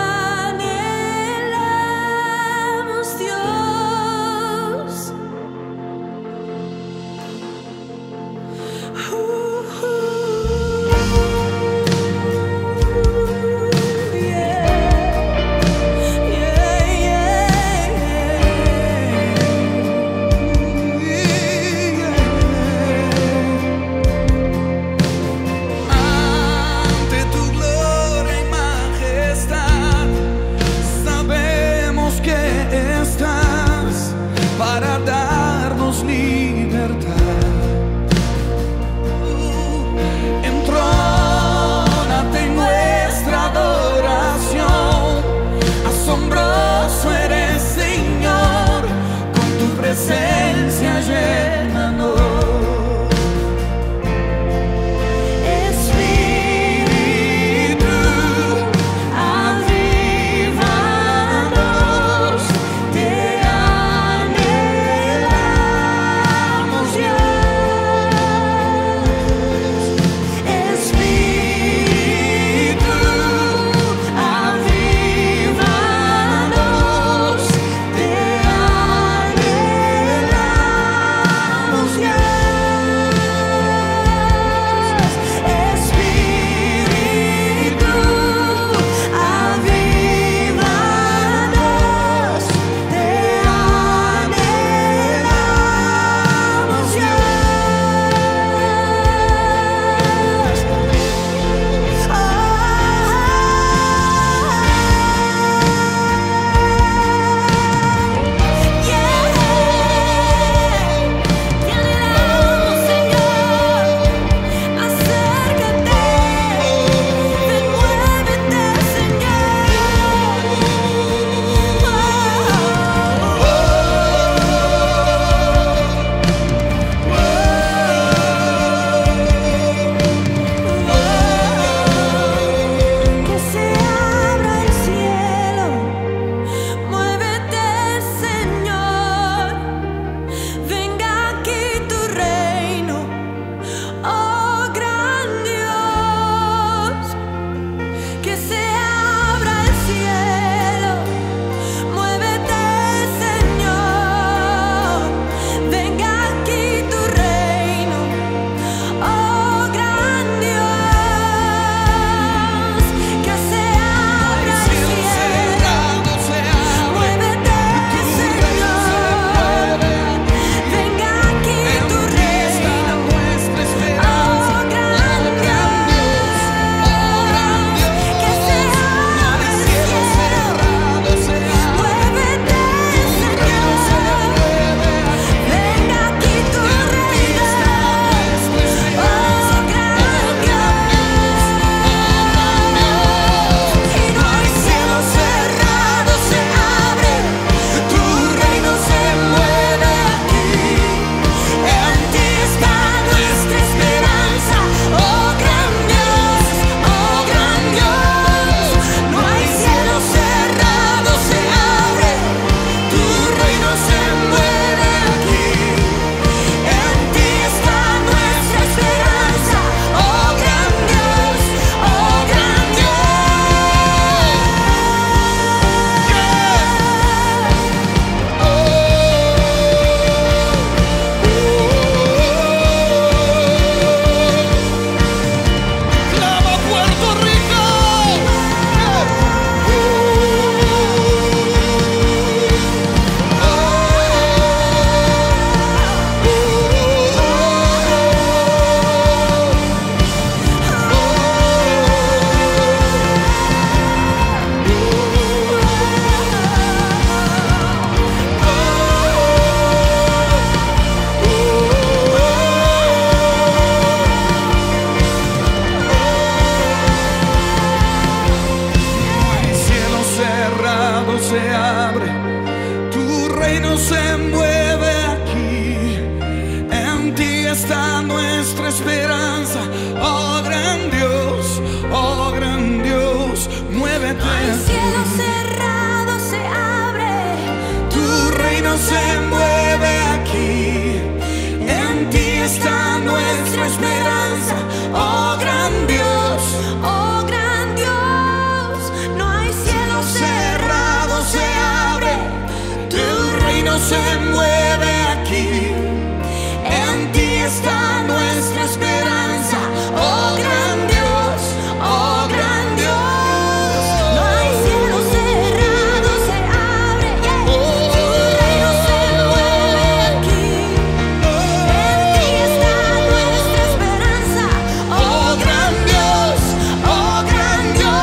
reino se mueve aquí. En ti está nuestra esperanza. Oh gran Dios, muévete. El cielo cerrado se abre. Tu reino se mueve aquí. En ti está nuestra esperanza. Oh gran Dios, Oh gran Dios, no hay cielo cerrado se abre. Tu reino se mueve aquí. En ti está nuestra esperanza. Oh gran Dios, oh gran Dios. No hay cielo cerrado se abre. Tu reino se mueve aquí. En ti está nuestra esperanza. Oh gran Dios, oh gran Dios.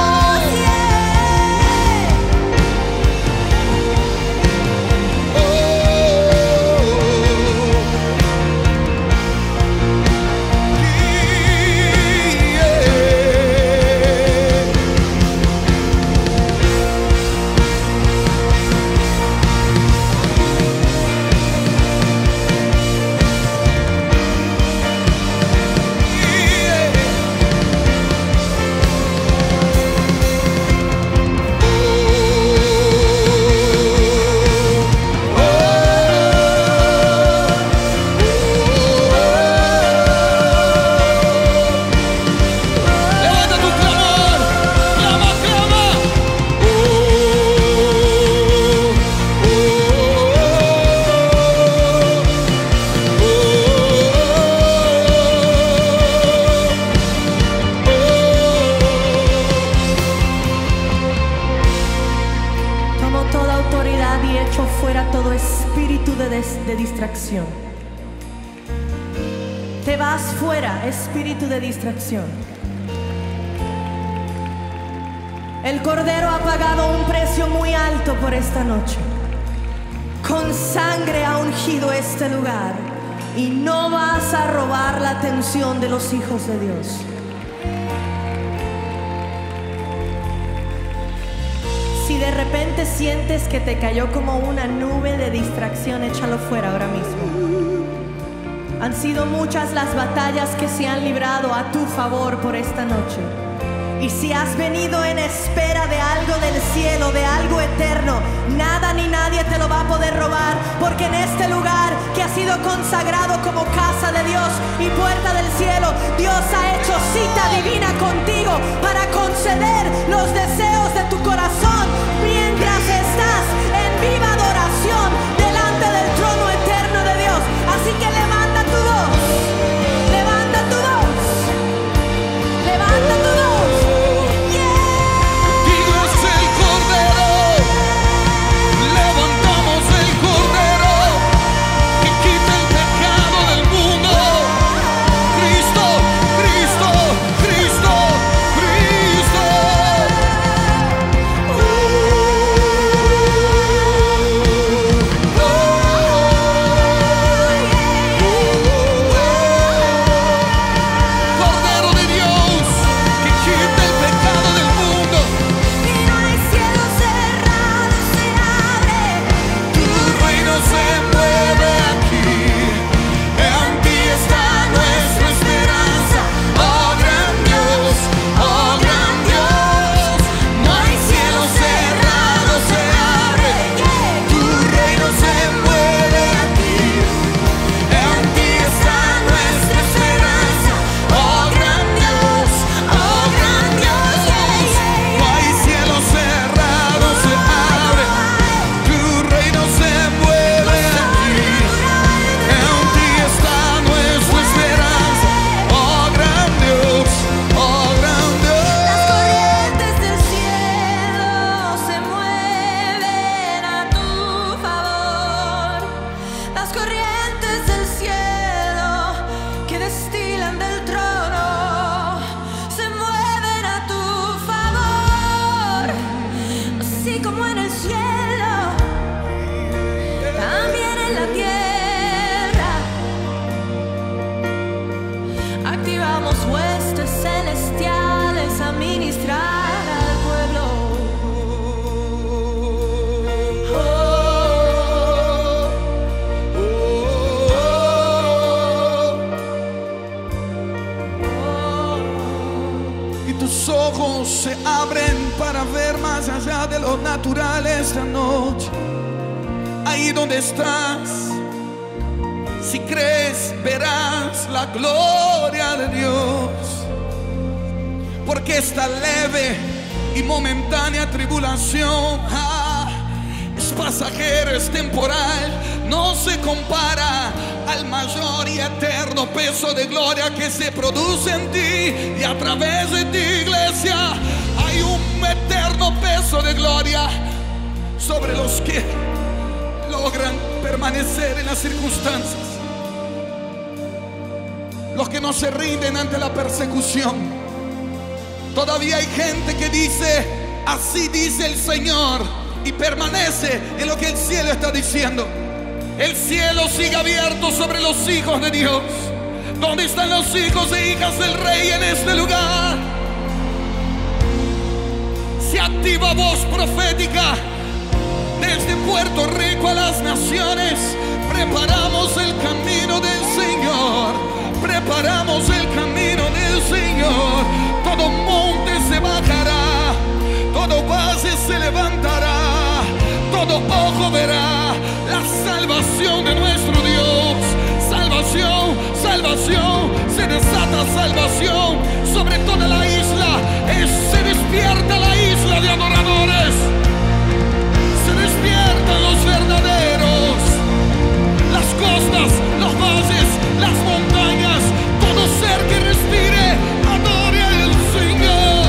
Levanta tu clamor, clama, clama. Tomo toda autoridad y echo fuera todo espíritu de distracción. Te vas fuera, espíritu de distracción. El Cordero ha pagado un precio muy alto por esta noche. Con sangre ha ungido este lugar. Y no vas a robar la atención de los hijos de Dios. Si de repente sientes que te cayó como una nube de distracción, échalo fuera ahora mismo. Han sido muchas las batallas que se han librado a tu favor por esta noche. Y si has venido en espera de algo del cielo, de algo eterno, nada ni nadie te lo va a poder robar, porque en este lugar que ha sido consagrado como casa de Dios y puerta del cielo, Dios ha hecho cita divina contigo para conceder los deseos de tu corazón mientras estás en viva adoración delante del trono eterno de Dios. Así que levanta tu voz, levanta tu voz, levanta tu voz. se abren para ver más allá de lo natural esta noche. Ahí donde estás, si crees, verás la gloria de Dios. Porque esta leve y momentánea tribulación es pasajera, es temporal, no se compara al mayor y eterno peso de gloria que se produce en ti y a través de ti, iglesia. Hay un eterno peso de gloria sobre los que logran permanecer en las circunstancias, los que no se rinden ante la persecución. Todavía hay gente que dice: así dice el Señor, y permanece en lo que el cielo está diciendo. El cielo sigue abierto sobre los hijos de Dios. ¿Dónde están los hijos e hijas del Rey en este lugar? Se activa voz profética desde Puerto Rico a las naciones. Preparamos el camino del Señor. Preparamos el camino del Señor. Todo monte se bajará, todo valle se levantará, todo ojo verá la salvación de nuestro Dios. Salvación, salvación, se desata salvación sobre toda la isla. Se despierta la isla de adoradores. Se despiertan los verdaderos. Las costas, los valles, las montañas, todo ser que respire, adore al Señor.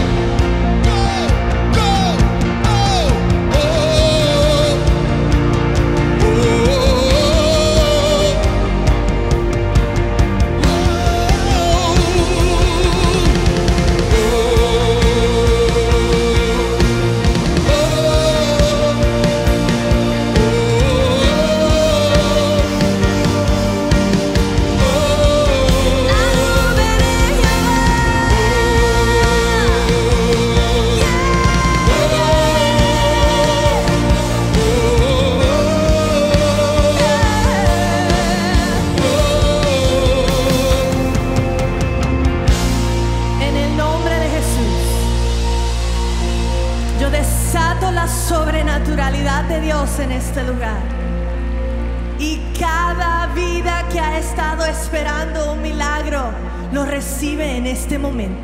Sobrenaturalidad de Dios en este lugar, y cada vida que ha estado esperando un milagro lo recibe en este momento.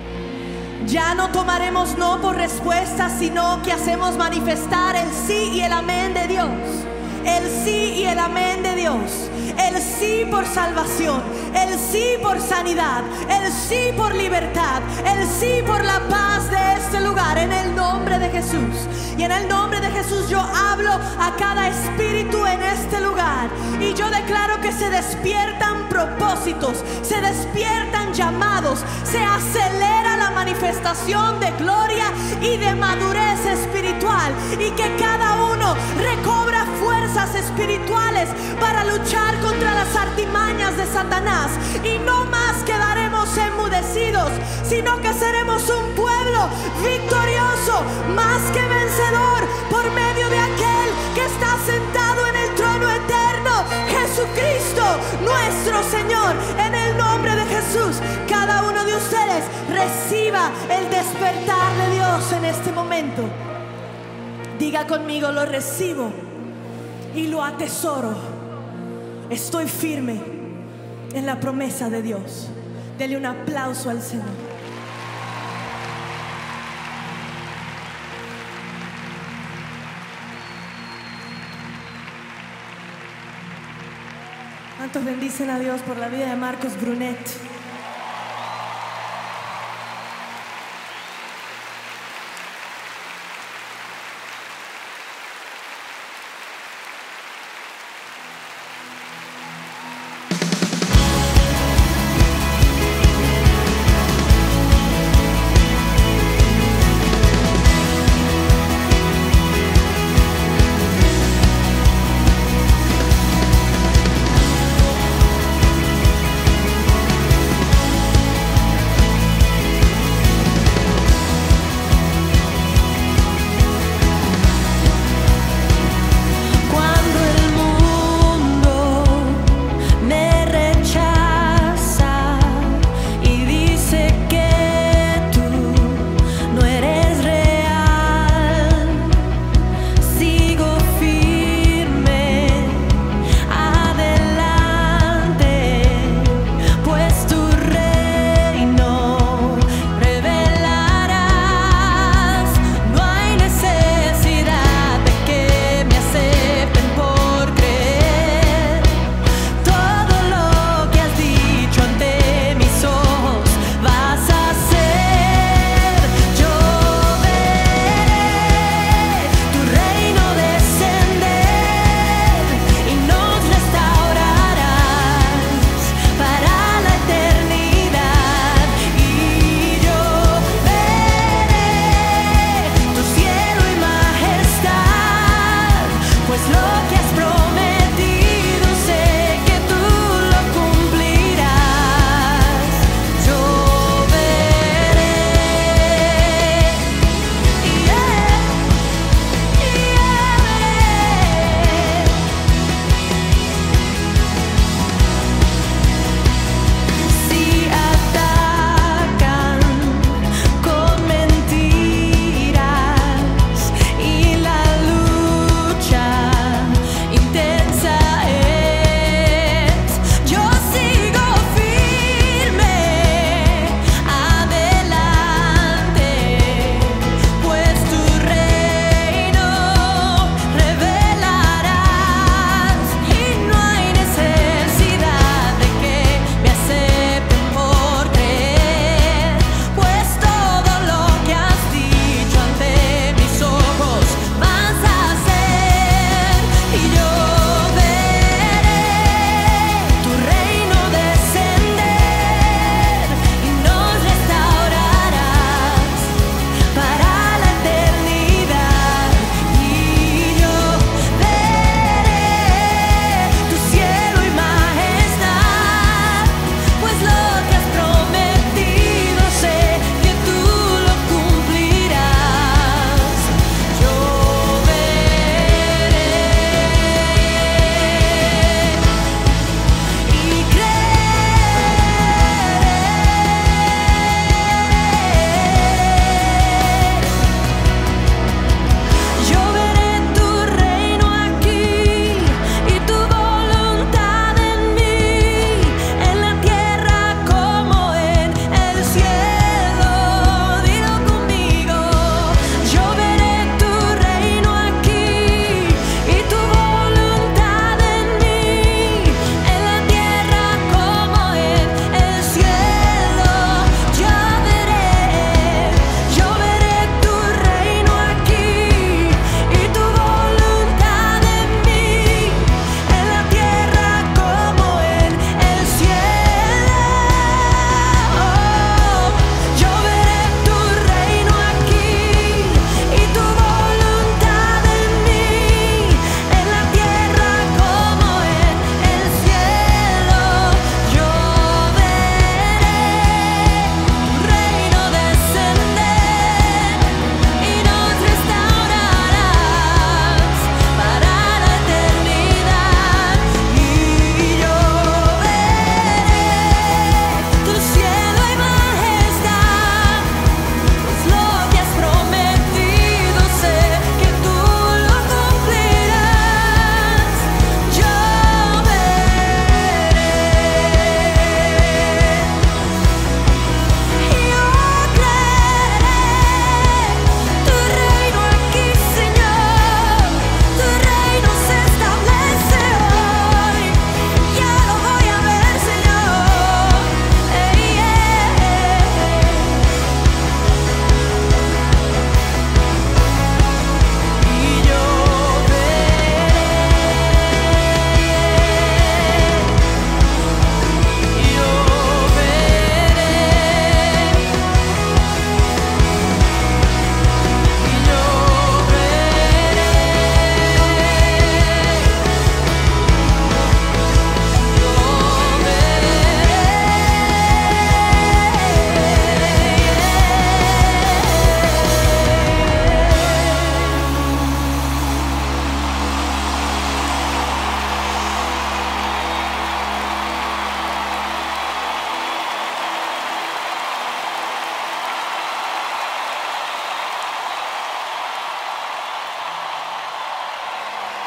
Ya no tomaremos no por respuesta, sino que hacemos manifestar el sí y el amén de Dios. El sí y el amén de Dios. El sí por salvación, el sí por sanidad, el sí por libertad, el sí por la paz de este lugar, en el nombre de Jesús. Y en el nombre de Jesús yo hablo a cada espíritu en este lugar, y yo declaro que se despiertan propósitos, se despiertan llamados, se acelera la manifestación de gloria y de madurez espiritual, y que cada uno recobra fuerzas espirituales para luchar contra las artimañas de Satanás. Y no más quedaremos enmudecidos, sino que seremos un pueblo victorioso, más que vencedor, por medio de aquel que está sentado en el trono eterno, Jesucristo nuestro Señor. En el nombre de Jesús, cada uno de ustedes reciba el despertar de Dios en este momento. Diga conmigo: lo recibo y lo atesoro. Estoy firme en la promesa de Dios. Dele un aplauso al Señor. ¿Cuántos bendicen a Dios por la vida de Marcos Brunet?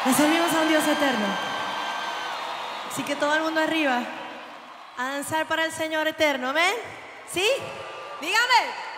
Le servimos a un Dios eterno. Así que todo el mundo arriba a danzar para el Señor eterno. ¿Amén? ¿Sí? Dígame.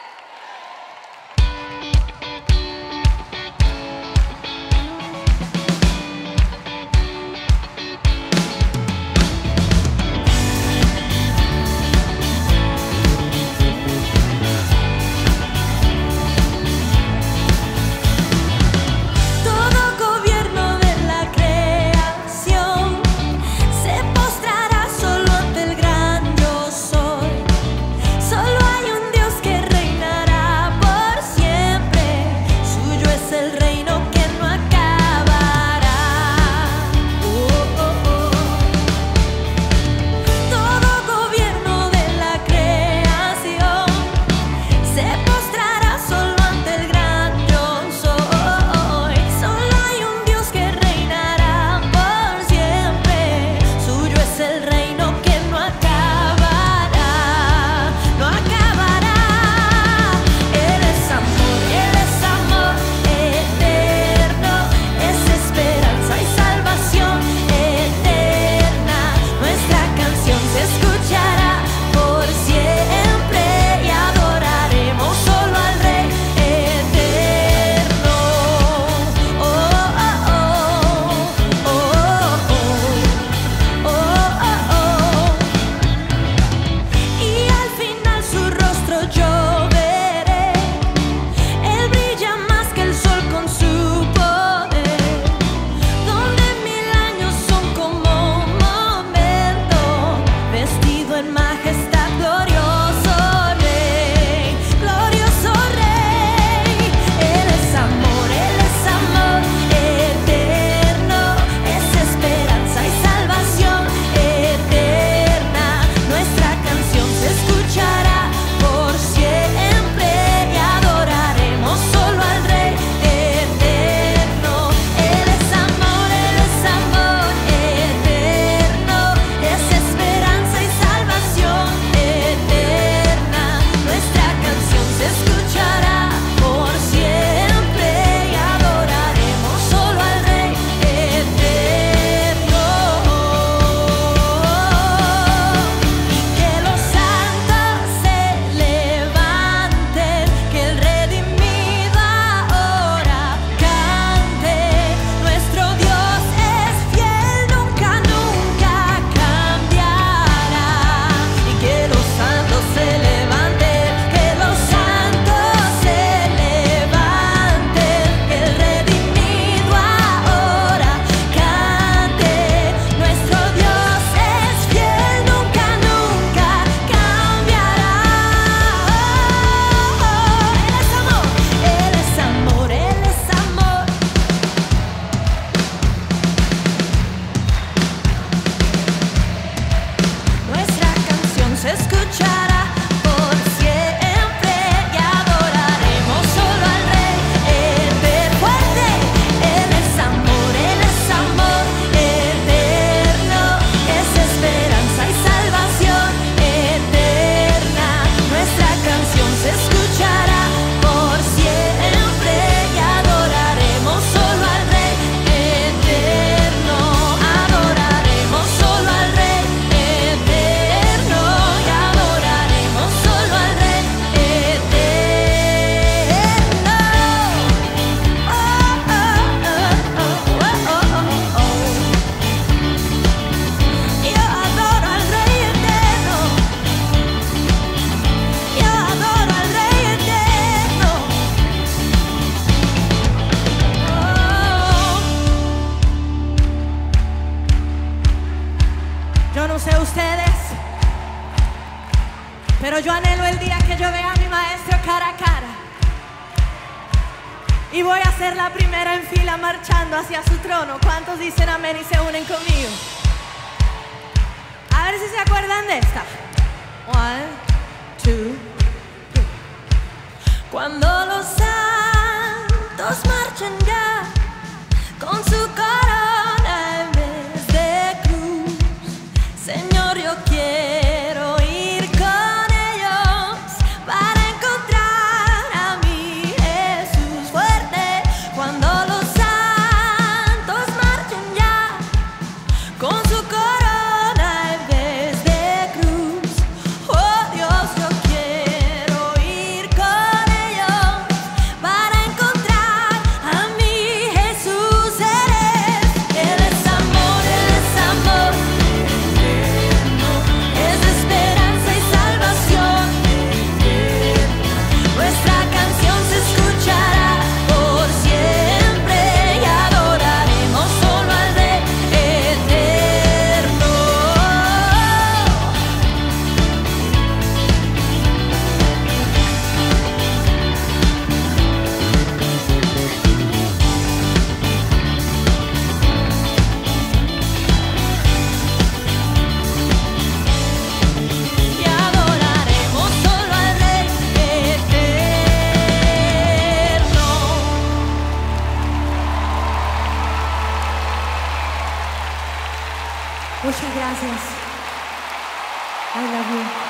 Pero yo anhelo el día que yo vea a mi maestro cara a cara. Y voy a ser la primera en fila marchando hacia su trono. ¿Cuántos dicen amén y se unen conmigo? A ver si se acuerdan de esta. 1, 2, 3. Cuando los santos marchen ya con su corona en vez de cruz, Señor, yo quiero ir con ellos para encontrar a mi Jesús fuerte. Cuando los santos marchen Muchas gracias. I love you.